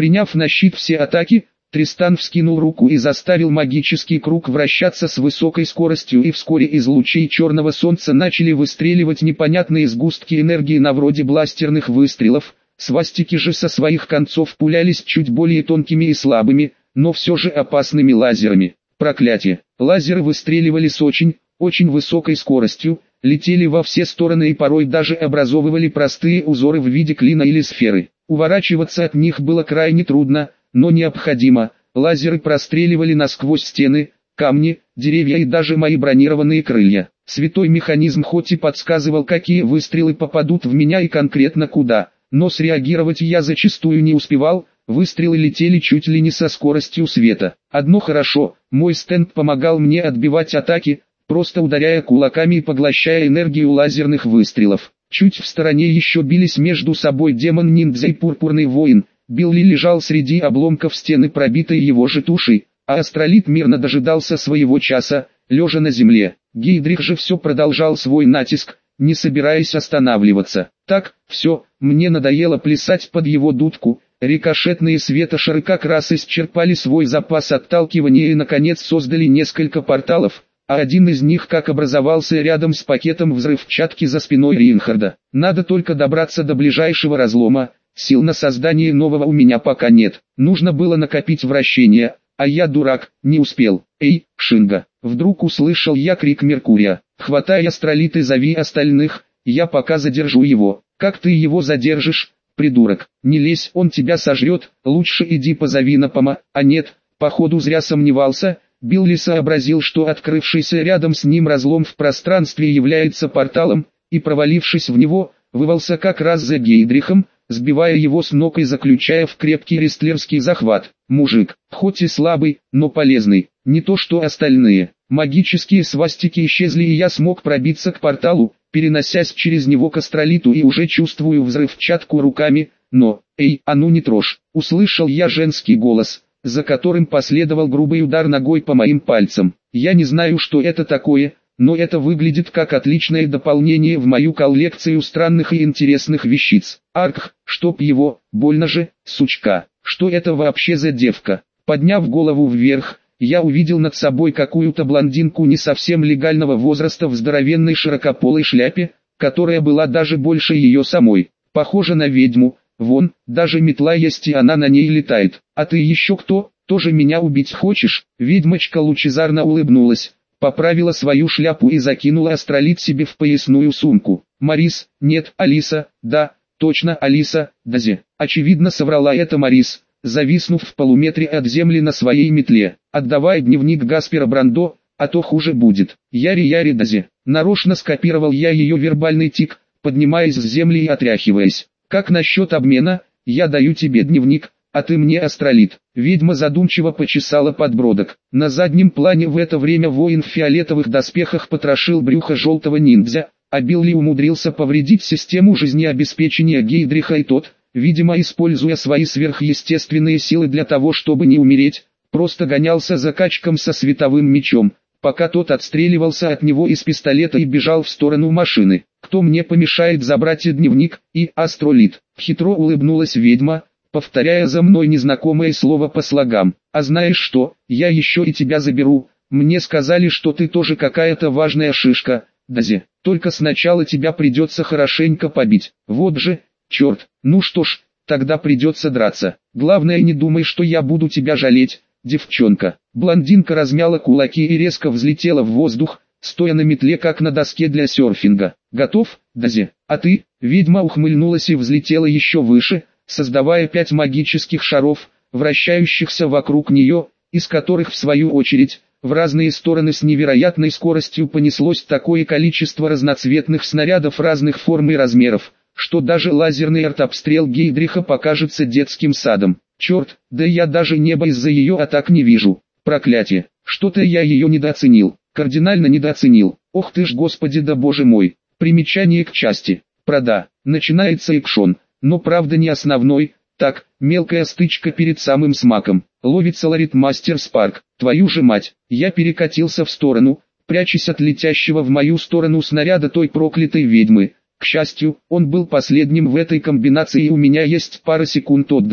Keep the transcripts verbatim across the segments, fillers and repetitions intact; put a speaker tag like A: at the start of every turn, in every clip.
A: Приняв на щит все атаки, Тристан вскинул руку и заставил магический круг вращаться с высокой скоростью, и вскоре из лучей черного солнца начали выстреливать непонятные сгустки энергии на вроде бластерных выстрелов. Свастики же со своих концов пулялись чуть более тонкими и слабыми, но все же опасными лазерами. Проклятие! Лазеры выстреливали с очень, очень высокой скоростью, летели во все стороны и порой даже образовывали простые узоры в виде клина или сферы. Уворачиваться от них было крайне трудно, но необходимо. Лазеры простреливали насквозь стены, камни, деревья и даже мои бронированные крылья. Святой механизм хоть и подсказывал, какие выстрелы попадут в меня и конкретно куда, но среагировать я зачастую не успевал. Выстрелы летели чуть ли не со скоростью света. Одно хорошо, мой стенд помогал мне отбивать атаки, просто ударяя кулаками и поглощая энергию лазерных выстрелов. Чуть в стороне еще бились между собой демон-ниндзя и пурпурный воин. Билли лежал среди обломков стены, пробитой его же тушей, а астролит мирно дожидался своего часа, лежа на земле. Гейдрих же все продолжал свой натиск, не собираясь останавливаться. Так, все, мне надоело плясать под его дудку. Рикошетные светошары как раз исчерпали свой запас отталкивания и наконец создали несколько порталов, а один из них как образовался рядом с пакетом взрывчатки за спиной Рейнхарда. Надо только добраться до ближайшего разлома, сил на создание нового у меня пока нет. Нужно было накопить вращение, а я дурак, не успел. Эй, Шинга! Вдруг услышал я крик Меркурия. Хватай астролит и зови остальных, я пока задержу его. Как ты его задержишь? Придурок, не лезь, он тебя сожрет, лучше иди позови Напома. А нет, походу зря сомневался. Билли сообразил, что открывшийся рядом с ним разлом в пространстве является порталом, и провалившись в него, вывался как раз за Гейдрихом, сбивая его с ног и заключая в крепкий рестлерский захват. Мужик, хоть и слабый, но полезный, не то что остальные. Магические свастики исчезли, и я смог пробиться к порталу, переносясь через него к астролиту, и уже чувствую взрывчатку руками, но, эй, а ну не трожь, услышал я женский голос, за которым последовал грубый удар ногой по моим пальцам. Я не знаю, что это такое, но это выглядит как отличное дополнение в мою коллекцию странных и интересных вещиц. Арх, чтоб его, больно же, сучка, что это вообще за девка? Подняв голову вверх, я увидел над собой какую-то блондинку не совсем легального возраста в здоровенной широкополой шляпе, которая была даже больше ее самой. Похожа на ведьму, вон, даже метла есть и она на ней летает. А ты еще кто, тоже меня убить хочешь? Ведьмочка лучезарно улыбнулась, поправила свою шляпу и закинула астролит себе в поясную сумку. Марис, нет, Алиса, да, точно Алиса, Дази. Очевидно соврала это Марис, зависнув в полуметре от земли на своей метле. Отдавай дневник Гаспера Брандо, а то хуже будет. Яри-яри Дази. Нарочно скопировал я ее вербальный тик, поднимаясь с земли и отряхиваясь. Как насчет обмена? Я даю тебе дневник, а ты мне астролит. Ведьма задумчиво почесала подбородок. На заднем плане в это время воин в фиолетовых доспехах потрошил брюхо желтого ниндзя, а Билли умудрился повредить систему жизнеобеспечения Гейдриха, и тот, видимо используя свои сверхъестественные силы для того, чтобы не умереть, просто гонялся за качком со световым мечом, пока тот отстреливался от него из пистолета и бежал в сторону машины. Кто мне помешает забрать и дневник, и астролит? Хитро улыбнулась ведьма, повторяя за мной незнакомое слово по слогам. А знаешь что, я еще и тебя заберу. Мне сказали, что ты тоже какая-то важная шишка, Дази. Только сначала тебя придется хорошенько побить. Вот же, черт, ну что ж, тогда придется драться. Главное, не думай, что я буду тебя жалеть, девчонка. Блондинка размяла кулаки и резко взлетела в воздух, стоя на метле как на доске для серфинга. Готов, Дази? А ты? Ведьма ухмыльнулась и взлетела еще выше, создавая пять магических шаров, вращающихся вокруг нее, из которых в свою очередь, в разные стороны с невероятной скоростью понеслось такое количество разноцветных снарядов разных форм и размеров, что даже лазерный артобстрел Гейдриха покажется детским садом. Черт, да я даже небо из-за ее атак не вижу. Проклятие, что-то я ее недооценил, кардинально недооценил. Ох ты ж господи да боже мой. Примечание к части. Прода. Начинается экшон, но правда не основной. Так, мелкая стычка перед самым смаком. Ловит Соларит Мастер Спарк. Твою же мать. Я перекатился в сторону, прячась от летящего в мою сторону снаряда той проклятой ведьмы. К счастью, он был последним в этой комбинации, и у меня есть пара секунд отдыха.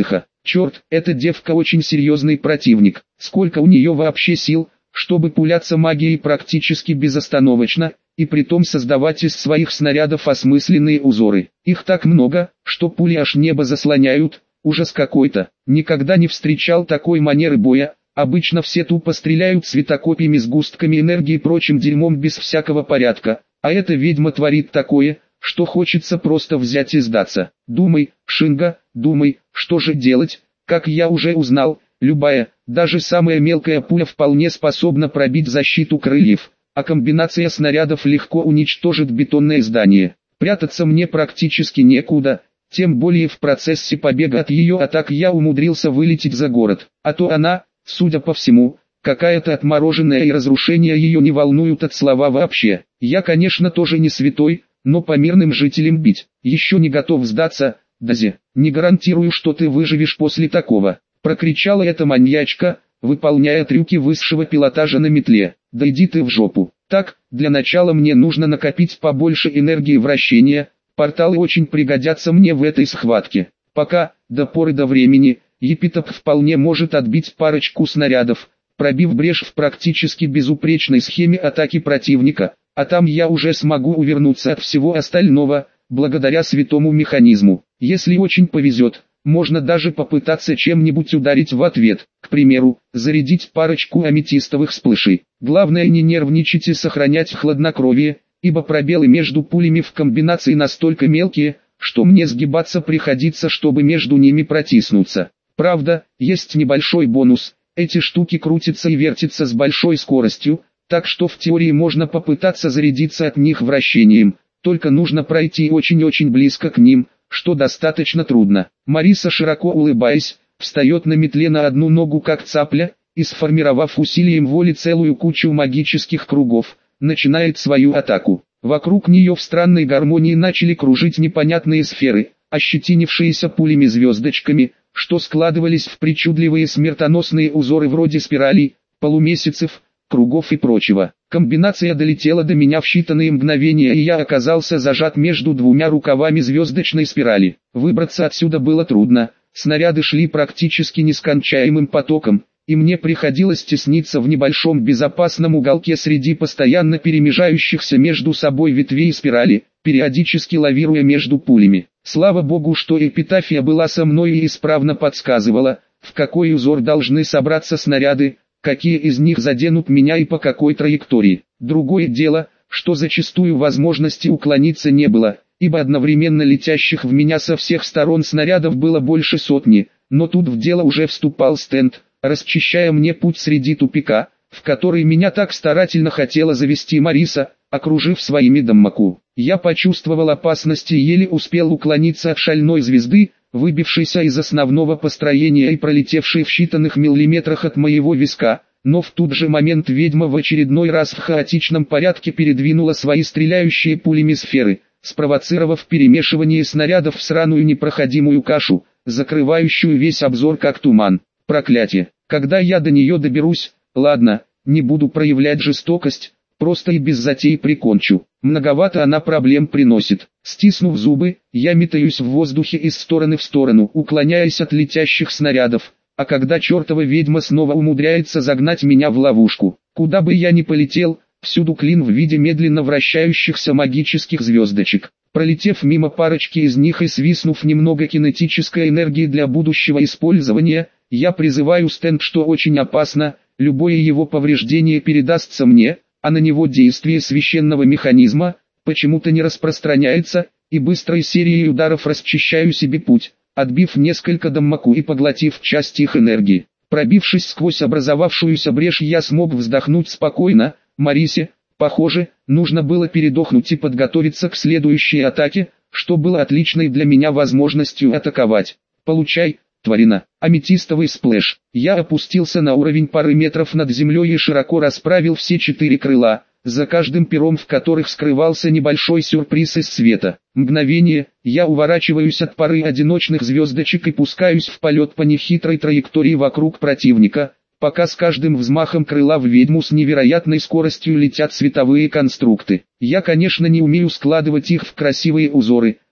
A: Черт, эта девка очень серьезный противник. Сколько у нее вообще сил, чтобы пуляться магией практически безостановочно, и притом создавать из своих снарядов осмысленные узоры. Их так много, что пули аж небо заслоняют, ужас какой-то. Никогда не встречал такой манеры боя, обычно все тупо стреляют светокопьями, сгустками энергии и прочим дерьмом без всякого порядка, а эта ведьма творит такое, что хочется просто взять и сдаться. Думай, Шинга, думай, что же делать, как я уже узнал, любая, даже самая мелкая пуля вполне способна пробить защиту крыльев, а комбинация снарядов легко уничтожит бетонное здание. Прятаться мне практически некуда, тем более в процессе побега от ее атак я умудрился вылететь за город, а то она, судя по всему, какая-то отмороженная, и разрушения ее не волнуют от слова вообще. Я, конечно, тоже не святой, но по мирным жителям бить, еще не готов сдаться. Дази, не гарантирую, что ты выживешь после такого, прокричала эта маньячка, выполняя трюки высшего пилотажа на метле. Да иди ты в жопу. Так, для начала мне нужно накопить побольше энергии вращения, порталы очень пригодятся мне в этой схватке. Пока, до поры до времени, Епитоп вполне может отбить парочку снарядов, пробив брешь в практически безупречной схеме атаки противника, а там я уже смогу увернуться от всего остального, благодаря святому механизму. Если очень повезет, можно даже попытаться чем-нибудь ударить в ответ, к примеру, зарядить парочку аметистовых сплэшей. Главное не нервничать и сохранять хладнокровие, ибо пробелы между пулями в комбинации настолько мелкие, что мне сгибаться приходится, чтобы между ними протиснуться. Правда, есть небольшой бонус, эти штуки крутятся и вертятся с большой скоростью, так что в теории можно попытаться зарядиться от них вращением, только нужно пройти очень-очень близко к ним, что достаточно трудно. Мариса, широко улыбаясь, встает на метле на одну ногу как цапля, и сформировав усилием воли целую кучу магических кругов, начинает свою атаку. Вокруг нее в странной гармонии начали кружить непонятные сферы, ощетинившиеся пулями-звездочками, что складывались в причудливые смертоносные узоры вроде спиралей, полумесяцев, кругов и прочего. Комбинация долетела до меня в считанные мгновения, и я оказался зажат между двумя рукавами звездочной спирали. Выбраться отсюда было трудно, снаряды шли практически нескончаемым потоком, и мне приходилось тесниться в небольшом безопасном уголке среди постоянно перемежающихся между собой ветвей спирали, периодически лавируя между пулями. Слава богу, что эпитафия была со мной и исправно подсказывала, в какой узор должны собраться снаряды, какие из них заденут меня и по какой траектории. Другое дело, что зачастую возможности уклониться не было, ибо одновременно летящих в меня со всех сторон снарядов было больше сотни, но тут в дело уже вступал стенд, расчищая мне путь среди тупика, в который меня так старательно хотела завести Мариса, окружив своими даммаку. Я почувствовал опасность и еле успел уклониться от шальной звезды, выбившейся из основного построения и пролетевшей в считанных миллиметрах от моего виска, но в тот же момент ведьма в очередной раз в хаотичном порядке передвинула свои стреляющие пулями сферы, спровоцировав перемешивание снарядов в сраную непроходимую кашу, закрывающую весь обзор как туман. Проклятие! Когда я до нее доберусь, ладно, не буду проявлять жестокость, просто и без затей прикончу. Многовато она проблем приносит. Стиснув зубы, я метаюсь в воздухе из стороны в сторону, уклоняясь от летящих снарядов, а когда чертова ведьма снова умудряется загнать меня в ловушку, куда бы я ни полетел, всюду клин в виде медленно вращающихся магических звездочек. Пролетев мимо парочки из них и свистнув немного кинетической энергии для будущего использования, я призываю стенд, что очень опасно, любое его повреждение передастся мне, а на него действие священного механизма почему-то не распространяется, и быстрой серией ударов расчищаю себе путь, отбив несколько даммаку и поглотив часть их энергии. Пробившись сквозь образовавшуюся брешь, я смог вздохнуть спокойно. Марисе, похоже, нужно было передохнуть и подготовиться к следующей атаке, что было отличной для меня возможностью атаковать. Получай, тварина, аметистовый сплэш. Я опустился на уровень пары метров над землей и широко расправил все четыре крыла, за каждым пером в которых скрывался небольшой сюрприз из света. Мгновение, я уворачиваюсь от пары одиночных звездочек и пускаюсь в полет по нехитрой траектории вокруг противника, пока с каждым взмахом крыла в ведьму с невероятной скоростью летят световые конструкты. Я, конечно, не умею складывать их в красивые узоры,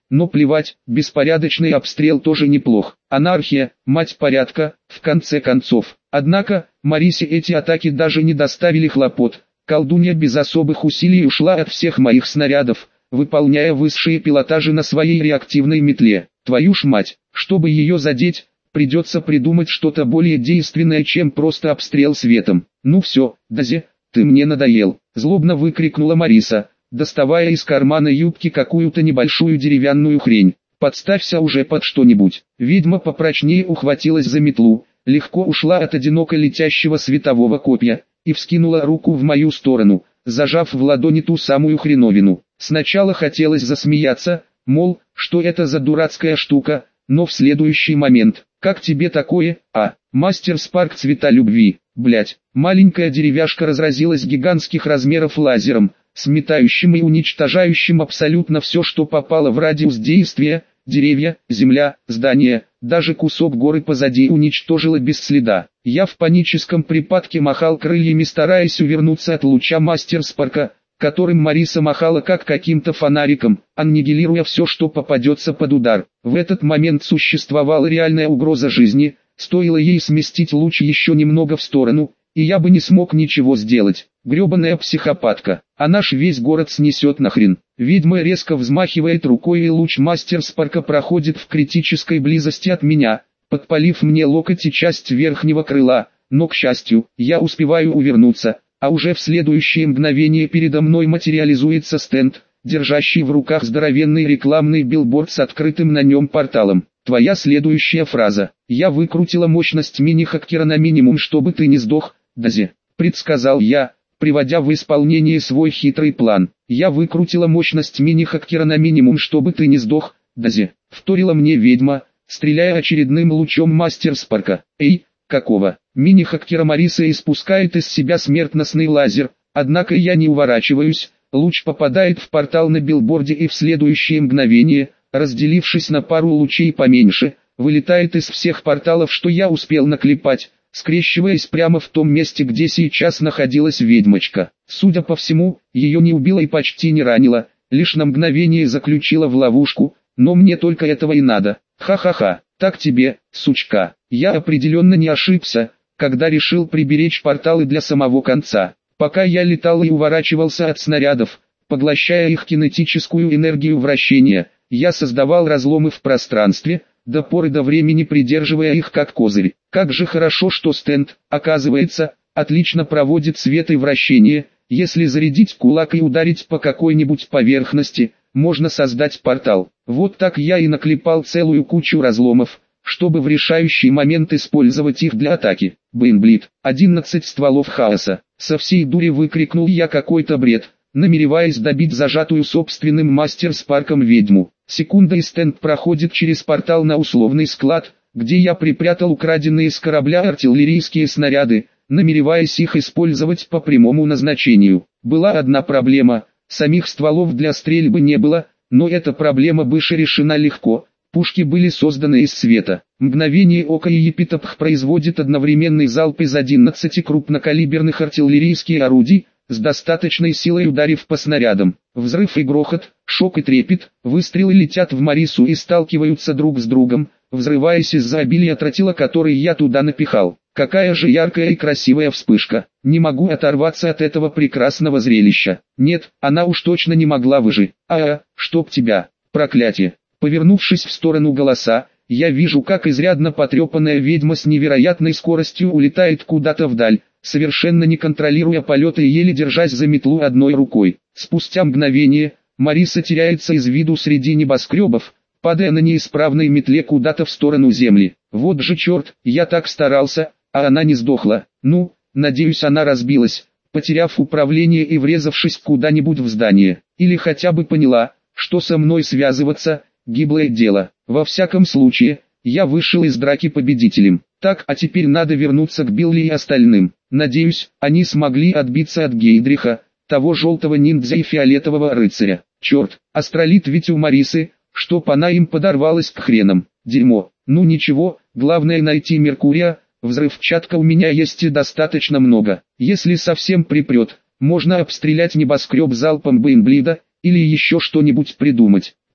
A: но плевать, беспорядочный обстрел тоже неплох. Анархия, мать порядка, в конце концов. Однако, Марисе эти атаки даже не доставили хлопот. Колдунья без особых усилий ушла от всех моих снарядов, выполняя высшие пилотажи на своей реактивной метле. Твою ж мать, чтобы ее задеть, придется придумать что-то более действенное, чем просто обстрел светом. Ну все, Дази, ты мне надоел, злобно выкрикнула Мариса, доставая из кармана юбки какую-то небольшую деревянную хрень. Подставься уже под что-нибудь. Ведьма попрочнее ухватилась за метлу, легко ушла от одиноко летящего светового копья и вскинула руку в мою сторону, зажав в ладони ту самую хреновину. Сначала хотелось засмеяться, мол, что это за дурацкая штука, но в следующий момент: как тебе такое, а? Мастер Спарк цвета любви, блять. Маленькая деревяшка разразилась гигантских размеров лазером, сметающим и уничтожающим абсолютно все, что попало в радиус действия. Деревья, земля, здания, даже кусок горы позади уничтожила без следа. Я в паническом припадке махал крыльями, стараясь увернуться от луча Мастер Спарка, которым Мариса махала как каким-то фонариком, аннигилируя все, что попадется под удар. В этот момент существовала реальная угроза жизни, стоило ей сместить луч еще немного в сторону, и я бы не смог ничего сделать. Гребаная психопатка, она ж весь город снесет нахрен. Ведьма резко взмахивает рукой, и луч Мастер Спарка проходит в критической близости от меня, подпалив мне локоть и часть верхнего крыла, но, к счастью, я успеваю увернуться, а уже в следующее мгновение передо мной материализуется стенд, держащий в руках здоровенный рекламный билборд с открытым на нем порталом. Твоя следующая фраза: «Я выкрутила мощность мини-хакера на минимум, чтобы ты не сдох, Дази», предсказал я, приводя в исполнение свой хитрый план. «Я выкрутила мощность мини-хакера на минимум, чтобы ты не сдох, Дази», вторила мне ведьма, стреляя очередным лучом Мастер Спарка. «Эй, какого?» Мини-хакера Мариса испускает из себя смертоносный лазер, однако я не уворачиваюсь, луч попадает в портал на билборде и в следующее мгновение, разделившись на пару лучей поменьше, вылетает из всех порталов, что я успел наклепать, скрещиваясь прямо в том месте, где сейчас находилась ведьмочка. Судя по всему, ее не убило и почти не ранило, лишь на мгновение заключила в ловушку, но мне только этого и надо. Ха-ха-ха, так тебе, сучка. Я определенно не ошибся, когда решил приберечь порталы для самого конца. Пока я летал и уворачивался от снарядов, поглощая их кинетическую энергию вращения, я создавал разломы в пространстве, до поры до времени придерживая их как козырь. Как же хорошо, что стенд, оказывается, отлично проводит свет и вращение. Если зарядить кулак и ударить по какой-нибудь поверхности, можно создать портал. Вот так я и наклепал целую кучу разломов, чтобы в решающий момент использовать их для атаки. Бейнблит, одиннадцать стволов хаоса. Со всей дури выкрикнул я какой-то бред, намереваясь добить зажатую собственным Мастер Спарком ведьму. Секунда, и стенд проходит через портал на условный склад, где я припрятал украденные с корабля артиллерийские снаряды, намереваясь их использовать по прямому назначению. Была одна проблема: самих стволов для стрельбы не было, но эта проблема быше решена легко. Пушки были созданы из света. Мгновение ока, и Епитопх производит одновременный залп из одиннадцати крупнокалиберных артиллерийских орудий, с достаточной силой ударив по снарядам. Взрыв и грохот, шок и трепет, выстрелы летят в Марису и сталкиваются друг с другом, взрываясь из-за обилия тротила, который я туда напихал. Какая же яркая и красивая вспышка. Не могу оторваться от этого прекрасного зрелища. Нет, она уж точно не могла выжить. А-а, чтоб тебя, проклятие. Повернувшись в сторону голоса, я вижу, как изрядно потрепанная ведьма с невероятной скоростью улетает куда-то вдаль, совершенно не контролируя полета и еле держась за метлу одной рукой. Спустя мгновение, Мариса теряется из виду среди небоскребов, падая на неисправной метле куда-то в сторону земли. Вот же черт, я так старался, а она не сдохла. Ну, надеюсь, она разбилась, потеряв управление и врезавшись куда-нибудь в здание. Или хотя бы поняла, что со мной связываться – гиблое дело. Во всяком случае, я вышел из драки победителем. Так, а теперь надо вернуться к Билли и остальным. Надеюсь, они смогли отбиться от Гейдриха, того желтого ниндзя и фиолетового рыцаря. Черт, астролит ведь у Марисы, чтоб она им подорвалась к хренам. Дерьмо. Ну ничего, главное найти Меркурия, взрывчатка у меня есть и достаточно много. Если совсем припрет, можно обстрелять небоскреб залпом Бейнблида, или еще что-нибудь придумать.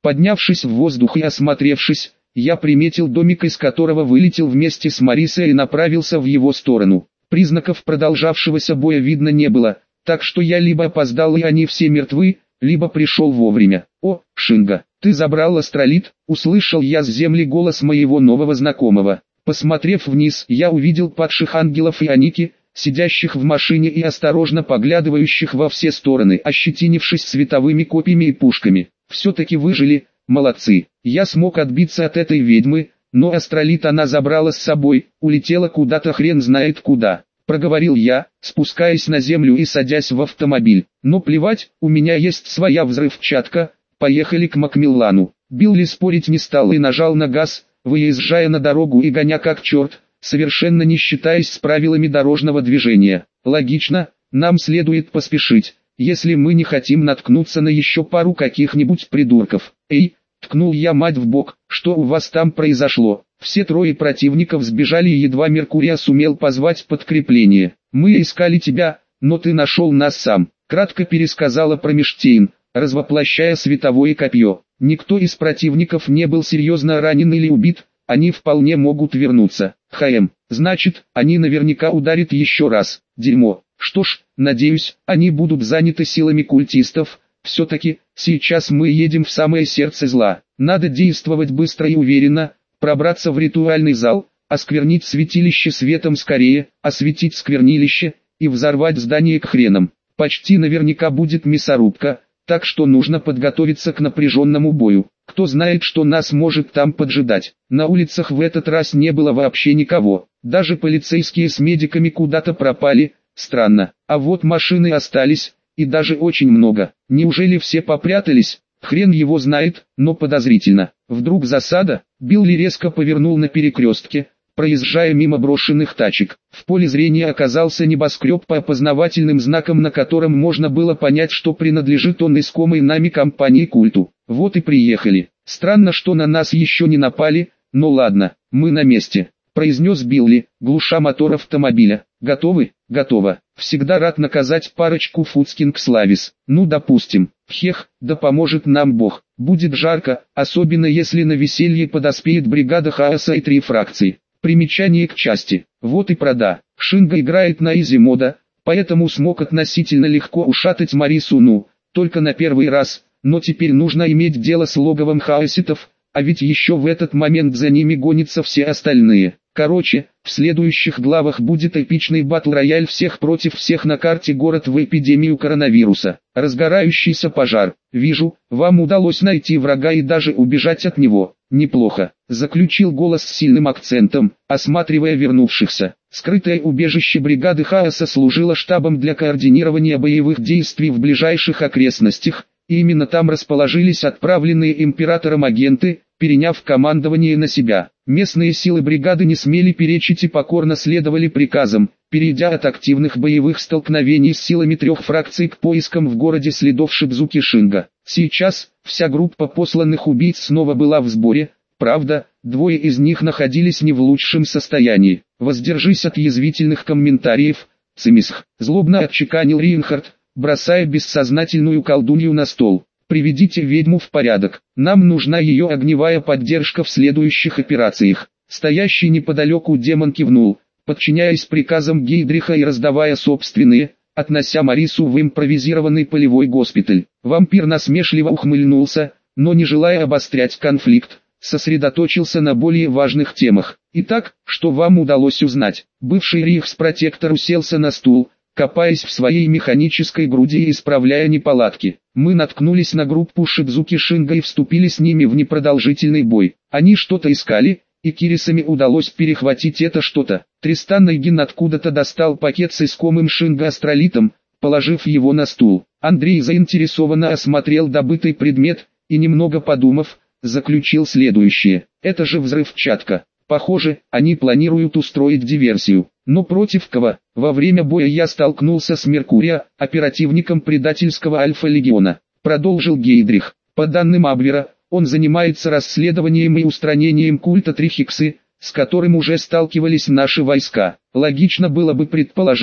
A: Поднявшись в воздух и осмотревшись, я приметил домик, из которого вылетел вместе с Марисой и направился в его сторону. Признаков продолжавшегося боя видно не было, так что я либо опоздал и они все мертвы, либо пришел вовремя. «О, Шинга, ты забрал астролит?» — услышал я с земли голос моего нового знакомого. Посмотрев вниз, я увидел падших ангелов и Аники, сидящих в машине и осторожно поглядывающих во все стороны, ощетинившись световыми копьями и пушками. Все-таки выжили, молодцы. Я смог отбиться от этой ведьмы, но астролит она забрала с собой, улетела куда-то хрен знает куда. Проговорил я, спускаясь на землю и садясь в автомобиль. Но плевать, у меня есть своя взрывчатка, поехали к Макмиллану. Билли спорить не стал и нажал на газ, выезжая на дорогу и гоня как черт, совершенно не считаясь с правилами дорожного движения. Логично, нам следует поспешить, если мы не хотим наткнуться на еще пару каких-нибудь придурков. Эй, ткнул я мать в бок, что у вас там произошло? Все трое противников сбежали и едва Меркурия сумел позвать подкрепление. Мы искали тебя, но ты нашел нас сам, кратко пересказала Промештейн, развоплощая световое копье. Никто из противников не был серьезно ранен или убит, они вполне могут вернуться. ХМ, значит, они наверняка ударят еще раз. Дерьмо. Что ж, надеюсь, они будут заняты силами культистов. Все-таки, сейчас мы едем в самое сердце зла. Надо действовать быстро и уверенно, пробраться в ритуальный зал, осквернить святилище светом скорее, осветить сквернилище и взорвать здание к хренам. Почти наверняка будет мясорубка, так что нужно подготовиться к напряженному бою. Кто знает, что нас может там поджидать. На улицах в этот раз не было вообще никого. Даже полицейские с медиками куда-то пропали. Странно. А вот машины остались, и даже очень много. Неужели все попрятались? Хрен его знает, но подозрительно. Вдруг засада? Билли резко повернул на перекрестке, проезжая мимо брошенных тачек. В поле зрения оказался небоскреб по опознавательным знакам, на котором можно было понять, что принадлежит он искомой нами компании культу. Вот и приехали. Странно, что на нас еще не напали, но ладно, мы на месте, произнес Билли, глуша мотор автомобиля. Готовы? Готово. Всегда рад наказать парочку фудскингславис. Ну допустим. Хех, да поможет нам Бог. Будет жарко, особенно если на веселье подоспеет бригада хаоса и три фракции. Примечание к части. Вот и прода. Шинга играет на изи мода, поэтому смог относительно легко ушатать Марису, ну, только на первый раз, но теперь нужно иметь дело с логовом хаоситов, а ведь еще в этот момент за ними гонятся все остальные. Короче, в следующих главах будет эпичный батл-рояль всех против всех на карте город в эпидемию коронавируса. Разгорающийся пожар. Вижу, вам удалось найти врага и даже убежать от него. Неплохо, заключил голос с сильным акцентом, осматривая вернувшихся. Скрытое убежище бригады хаоса служило штабом для координирования боевых действий в ближайших окрестностях, и именно там расположились отправленные императором агенты, переняв командование на себя. Местные силы бригады не смели перечить и покорно следовали приказам, перейдя от активных боевых столкновений с силами трех фракций к поискам в городе следов Шидзуки Шинга. Сейчас, вся группа посланных убийц снова была в сборе, правда, двое из них находились не в лучшем состоянии. Воздержись от язвительных комментариев, Цимисх, злобно отчеканил Рейнхард, бросая бессознательную колдунью на стол. Приведите ведьму в порядок, нам нужна ее огневая поддержка в следующих операциях. Стоящий неподалеку демон кивнул, подчиняясь приказам Гейдриха и раздавая собственные, относя Марису в импровизированный полевой госпиталь. Вампир насмешливо ухмыльнулся, но не желая обострять конфликт, сосредоточился на более важных темах. Итак, что вам удалось узнать? Бывший рейхспротектор уселся на стул, копаясь в своей механической груди и исправляя неполадки. Мы наткнулись на группу Шидзуки Шинга и вступили с ними в непродолжительный бой. Они что-то искали, и Кирисами удалось перехватить это что-то. Тристан Найгин откуда-то достал пакет с искомым Шинга астролитом, положив его на стул. Андрей заинтересованно осмотрел добытый предмет, и немного подумав, заключил следующее. Это же взрывчатка. Похоже, они планируют устроить диверсию. Но против кого? Во время боя я столкнулся с Меркурия, оперативником предательского Альфа-легиона. Продолжил Гейдрих. По данным Абвера, он занимается расследованием и устранением культа Трихиксы, с которым уже сталкивались наши войска. Логично было бы предположить,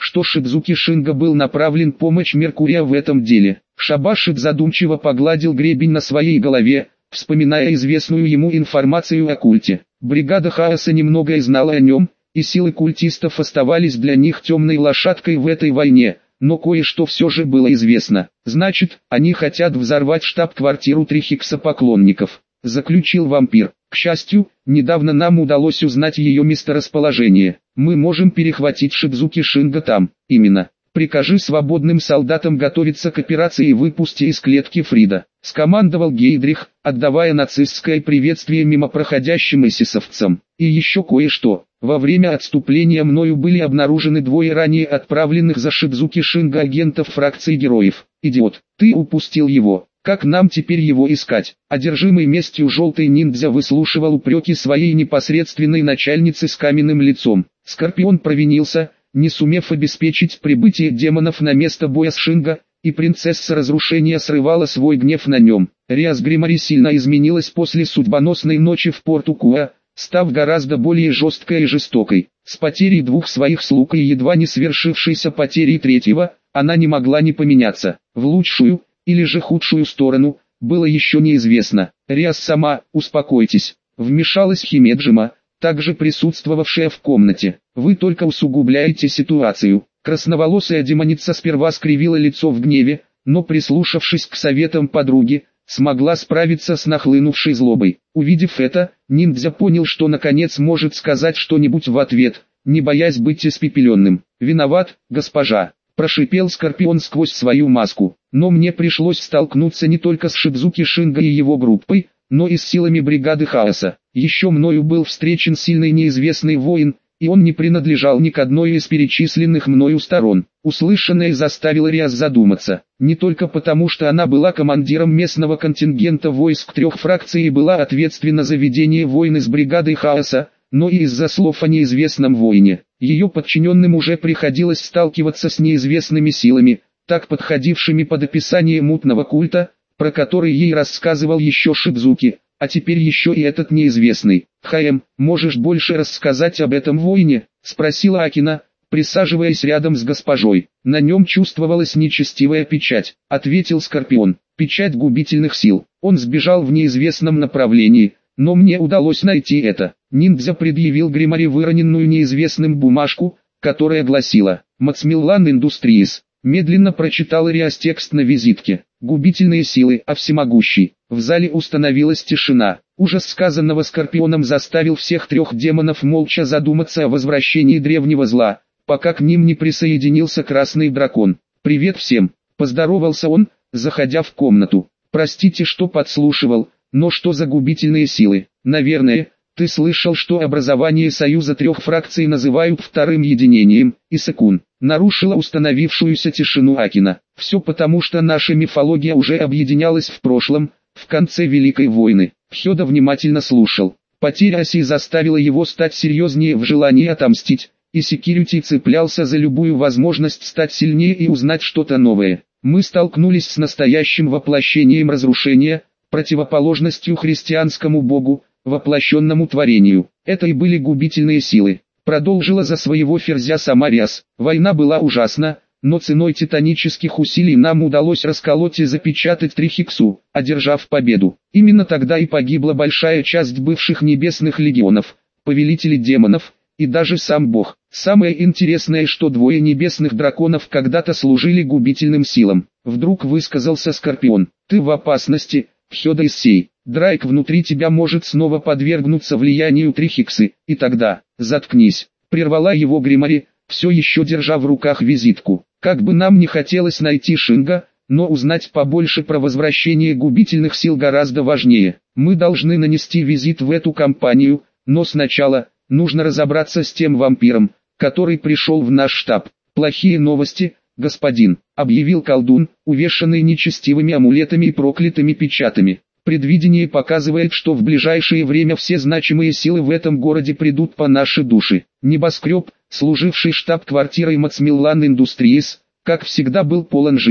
A: что Шидзуки Шинга был направлен помочь Меркурия в этом деле. Шабашид задумчиво погладил гребень на своей голове, вспоминая известную ему информацию о культе. Бригада Хаоса немногое знала о нем, и силы культистов оставались для них темной лошадкой в этой войне, но кое-что все же было известно. Значит, они хотят взорвать штаб-квартиру Трихикса поклонников, заключил вампир. К счастью, недавно нам удалось узнать ее месторасположение. Мы можем перехватить Шидзуки Шинга там. Именно. Прикажи свободным солдатам готовиться к операции и выпусти из клетки Фрида. Скомандовал Гейдрих, отдавая нацистское приветствие мимо проходящим эсэсовцам. И еще кое-что. Во время отступления мною были обнаружены двое ранее отправленных за Шидзуки Шинга агентов фракции героев. Идиот, ты упустил его. Как нам теперь его искать? Одержимый местью желтый ниндзя выслушивал упреки своей непосредственной начальницы с каменным лицом. Скорпион провинился, не сумев обеспечить прибытие демонов на место боя с Шинга, и принцесса разрушения срывала свой гнев на нем. Риас Гримари сильно изменилась после судьбоносной ночи в порту Куа, став гораздо более жесткой и жестокой. С потерей двух своих слуг и едва не свершившейся потерей третьего, она не могла не поменяться. В лучшую, или же худшую сторону, было еще неизвестно. Риас сама, успокойтесь, вмешалась Химеджима, также присутствовавшая в комнате. Вы только усугубляете ситуацию. Красноволосая демоница сперва скривила лицо в гневе, но прислушавшись к советам подруги, смогла справиться с нахлынувшей злобой. Увидев это, ниндзя понял, что наконец может сказать что-нибудь в ответ, не боясь быть испепеленным. «Виноват, госпожа», — прошипел Скорпион сквозь свою маску. «Но мне пришлось столкнуться не только с Шидзуки Шинга и его группой, но и с силами бригады Хаоса. Еще мною был встречен сильный неизвестный воин, и он не принадлежал ни к одной из перечисленных мною сторон». Услышанное заставило Риас задуматься. Не только потому, что она была командиром местного контингента войск трех фракций и была ответственна за ведение войны с бригадой Хаоса, но и из-за слов о неизвестном воине. Ее подчиненным уже приходилось сталкиваться с неизвестными силами, так подходившими под описание мутного культа, про который ей рассказывал еще Шидзуки, а теперь еще и этот неизвестный. «Хаэм, можешь больше рассказать об этом воине?» — спросила Акина, присаживаясь рядом с госпожой. «На нем чувствовалась нечестивая печать», — ответил Скорпион. «Печать губительных сил. Он сбежал в неизвестном направлении, но мне удалось найти это». Ниндзя предъявил Гримари выроненную неизвестным бумажку, которая гласила «Macmillan Industries». Медленно прочитал Риас текст на визитке. «Губительные силы, а всемогущий». В зале установилась тишина. Ужас сказанного Скорпионом заставил всех трех демонов молча задуматься о возвращении древнего зла, пока к ним не присоединился Красный Дракон. «Привет всем», — поздоровался он, заходя в комнату. «Простите, что подслушивал, но что за губительные силы? Наверное, ты слышал, что образование союза трех фракций называют вторым единением, Исакун». Нарушила установившуюся тишину Акина. «Все потому, что наша мифология уже объединялась в прошлом, в конце Великой войны». Хёда внимательно слушал. Потеря оси заставила его стать серьезнее в желании отомстить, и Секьюрити цеплялся за любую возможность стать сильнее и узнать что-то новое. «Мы столкнулись с настоящим воплощением разрушения, противоположностью христианскому богу, воплощенному творению. Это и были губительные силы», — продолжила за своего ферзя сама Риас. «Война была ужасна, но ценой титанических усилий нам удалось расколоть и запечатать Трихиксу, одержав победу. Именно тогда и погибла большая часть бывших небесных легионов, повелителей демонов, и даже сам бог. Самое интересное, что двое небесных драконов когда-то служили губительным силам». Вдруг высказался Скорпион. «Ты в опасности, Хёда Issei. Драйк внутри тебя может снова подвергнуться влиянию Трихиксы, и тогда...» «Заткнись», — прервала его Гримари, все еще держа в руках визитку. «Как бы нам не хотелось найти Шинга, но узнать побольше про возвращение губительных сил гораздо важнее. Мы должны нанести визит в эту компанию, но сначала нужно разобраться с тем вампиром, который пришел в наш штаб». «Плохие новости, господин», — объявил колдун, увешанный нечестивыми амулетами и проклятыми печатями. «Предвидение показывает, что в ближайшее время все значимые силы в этом городе придут по нашей душе». Небоскреб, служивший штаб-квартирой Macmillan Industries, как всегда был полон жизни.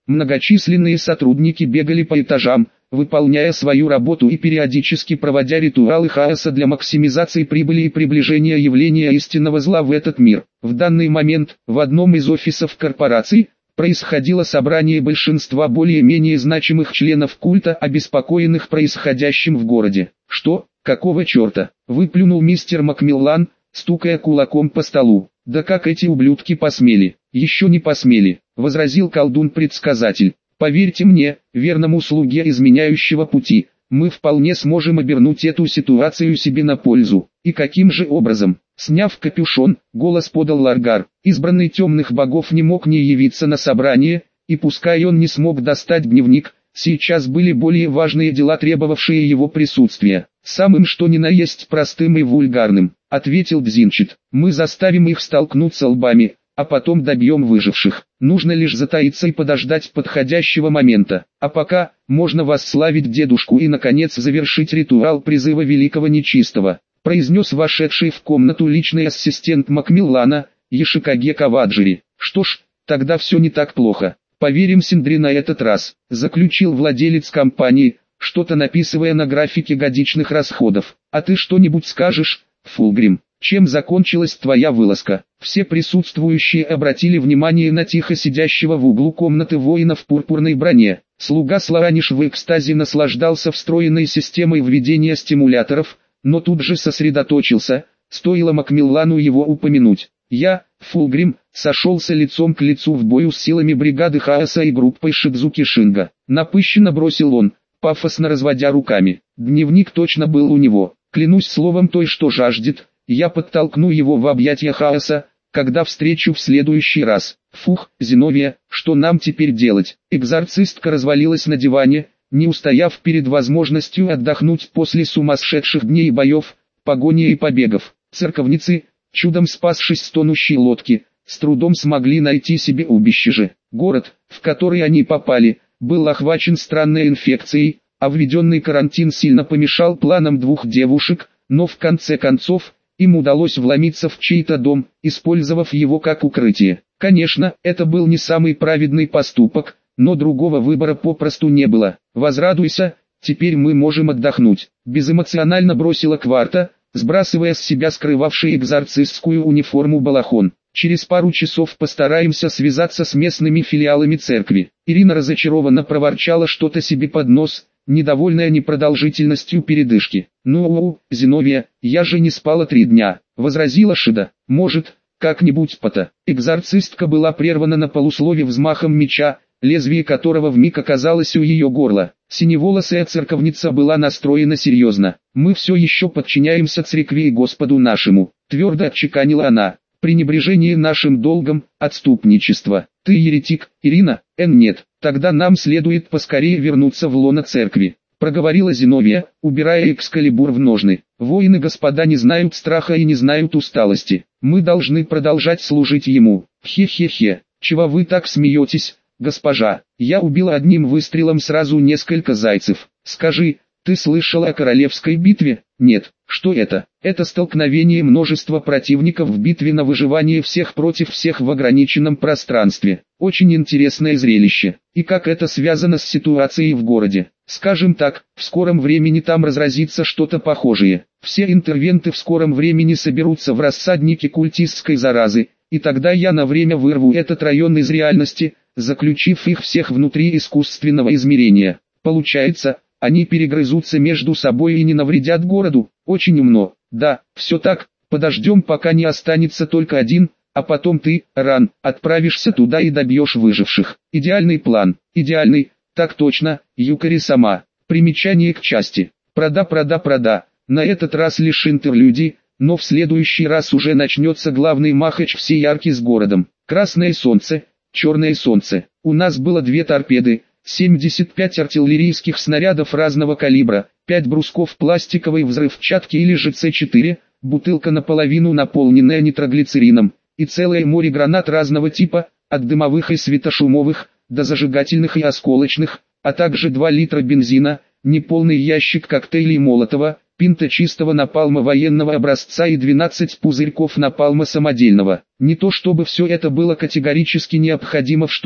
A: Многочисленные сотрудники бегали по этажам, выполняя свою работу и периодически проводя ритуалы хаоса для максимизации прибыли и приближения явления истинного зла в этот мир. В данный момент, в одном из офисов корпорации, происходило собрание большинства более-менее значимых членов культа, обеспокоенных происходящим в городе. «Что? Какого черта?» – выплюнул мистер Макмиллан, стукая кулаком по столу. «Да как эти ублюдки посмели?» «Еще не посмели», – возразил колдун-предсказатель. «Поверьте мне, верному слуге изменяющего пути, мы вполне сможем обернуть эту ситуацию себе на пользу». «И каким же образом?» Сняв капюшон, голос подал Ларгар. Избранный темных богов не мог не явиться на собрание, и пускай он не смог достать дневник, сейчас были более важные дела, требовавшие его присутствия. «Самым что ни на есть простым и вульгарным», — ответил Дзинчит. «Мы заставим их столкнуться лбами, а потом добьем выживших. Нужно лишь затаиться и подождать подходящего момента. А пока, можно восславить дедушку и наконец завершить ритуал призыва Великого Нечистого», произнес вошедший в комнату личный ассистент Макмиллана, Ешикаге Каваджири. «Что ж, тогда все не так плохо. Поверим Синдри на этот раз», заключил владелец компании, что-то написывая на графике годичных расходов. «А ты что-нибудь скажешь, Фулгрим? Чем закончилась твоя вылазка?» Все присутствующие обратили внимание на тихо сидящего в углу комнаты воина в пурпурной броне. Слуга Слараниш в экстазе наслаждался встроенной системой введения стимуляторов, но тут же сосредоточился, стоило Макмиллану его упомянуть. «Я, Фулгрим, сошелся лицом к лицу в бою с силами бригады Хаоса и группой Шидзуки Шинга», напыщенно бросил он, пафосно разводя руками. Дневник точно был у него. «Клянусь словом той, что жаждет, я подтолкну его в объятия Хаоса, когда встречу в следующий раз». «Фух, Зиновия, что нам теперь делать?» Экзорцистка развалилась на диване, не устояв перед возможностью отдохнуть после сумасшедших дней боев, погони и побегов. Церковницы, чудом спасшись с тонущей лодки, с трудом смогли найти себе убежище. Город, в который они попали, был охвачен странной инфекцией, а введенный карантин сильно помешал планам двух девушек, но в конце концов, им удалось вломиться в чей-то дом, использовав его как укрытие. Конечно, это был не самый праведный поступок, но другого выбора попросту не было. «Возрадуйся, теперь мы можем отдохнуть», — безэмоционально бросила Кварта, сбрасывая с себя скрывавший экзорцистскую униформу балахон. «Через пару часов постараемся связаться с местными филиалами церкви». Ирина разочарованно проворчала что-то себе под нос, недовольная непродолжительностью передышки. «Ну, Зиновия, я же не спала три дня», — возразила Шида. «Может, как-нибудь пота». Экзорцистка была прервана на полуслове взмахом меча, лезвие которого вмиг оказалось у ее горла. Синеволосая церковница была настроена серьезно. «Мы все еще подчиняемся церкви и Господу нашему», — твердо отчеканила она. «Пренебрежение нашим долгом, отступничество. Ты еретик, Ирина?» «Эн нет, тогда нам следует поскорее вернуться в лоно церкви», — проговорила Зиновия, убирая экскалибур в ножны. «Воины Господа не знают страха и не знают усталости. Мы должны продолжать служить Ему». «Хе-хе-хе, чего вы так смеетесь, госпожа? Я убила одним выстрелом сразу несколько зайцев. Скажи, ты слышала о королевской битве?» «Нет, что это?» «Это столкновение множества противников в битве на выживание всех против всех в ограниченном пространстве. Очень интересное зрелище. И как это связано с ситуацией в городе? Скажем так, в скором времени там разразится что-то похожее. Все интервенты в скором времени соберутся в рассаднике культистской заразы, и тогда я на время вырву этот район из реальности, заключив их всех внутри искусственного измерения. Получается, они перегрызутся между собой и не навредят городу. Очень умно. Да, все так, подождем, пока не останется только один, а потом ты, Ран, отправишься туда и добьешь выживших. Идеальный план. Идеальный, так точно, Юкари сама. Примечание к части. Прода-прода-прода. На этот раз лишь интерлюдий, но в следующий раз уже начнется главный махач всей арки с городом. Красное солнце, черное солнце. У нас было две торпеды, семьдесят пять артиллерийских снарядов разного калибра, пять брусков пластиковой взрывчатки или же С четыре, бутылка наполовину наполненная нитроглицерином, и целое море гранат разного типа, от дымовых и светошумовых, до зажигательных и осколочных, а также два литра бензина, неполный ящик коктейлей Молотова, пинта чистого напалма военного образца и двенадцать пузырьков напалма самодельного. Не то чтобы все это было категорически необходимо в штурме,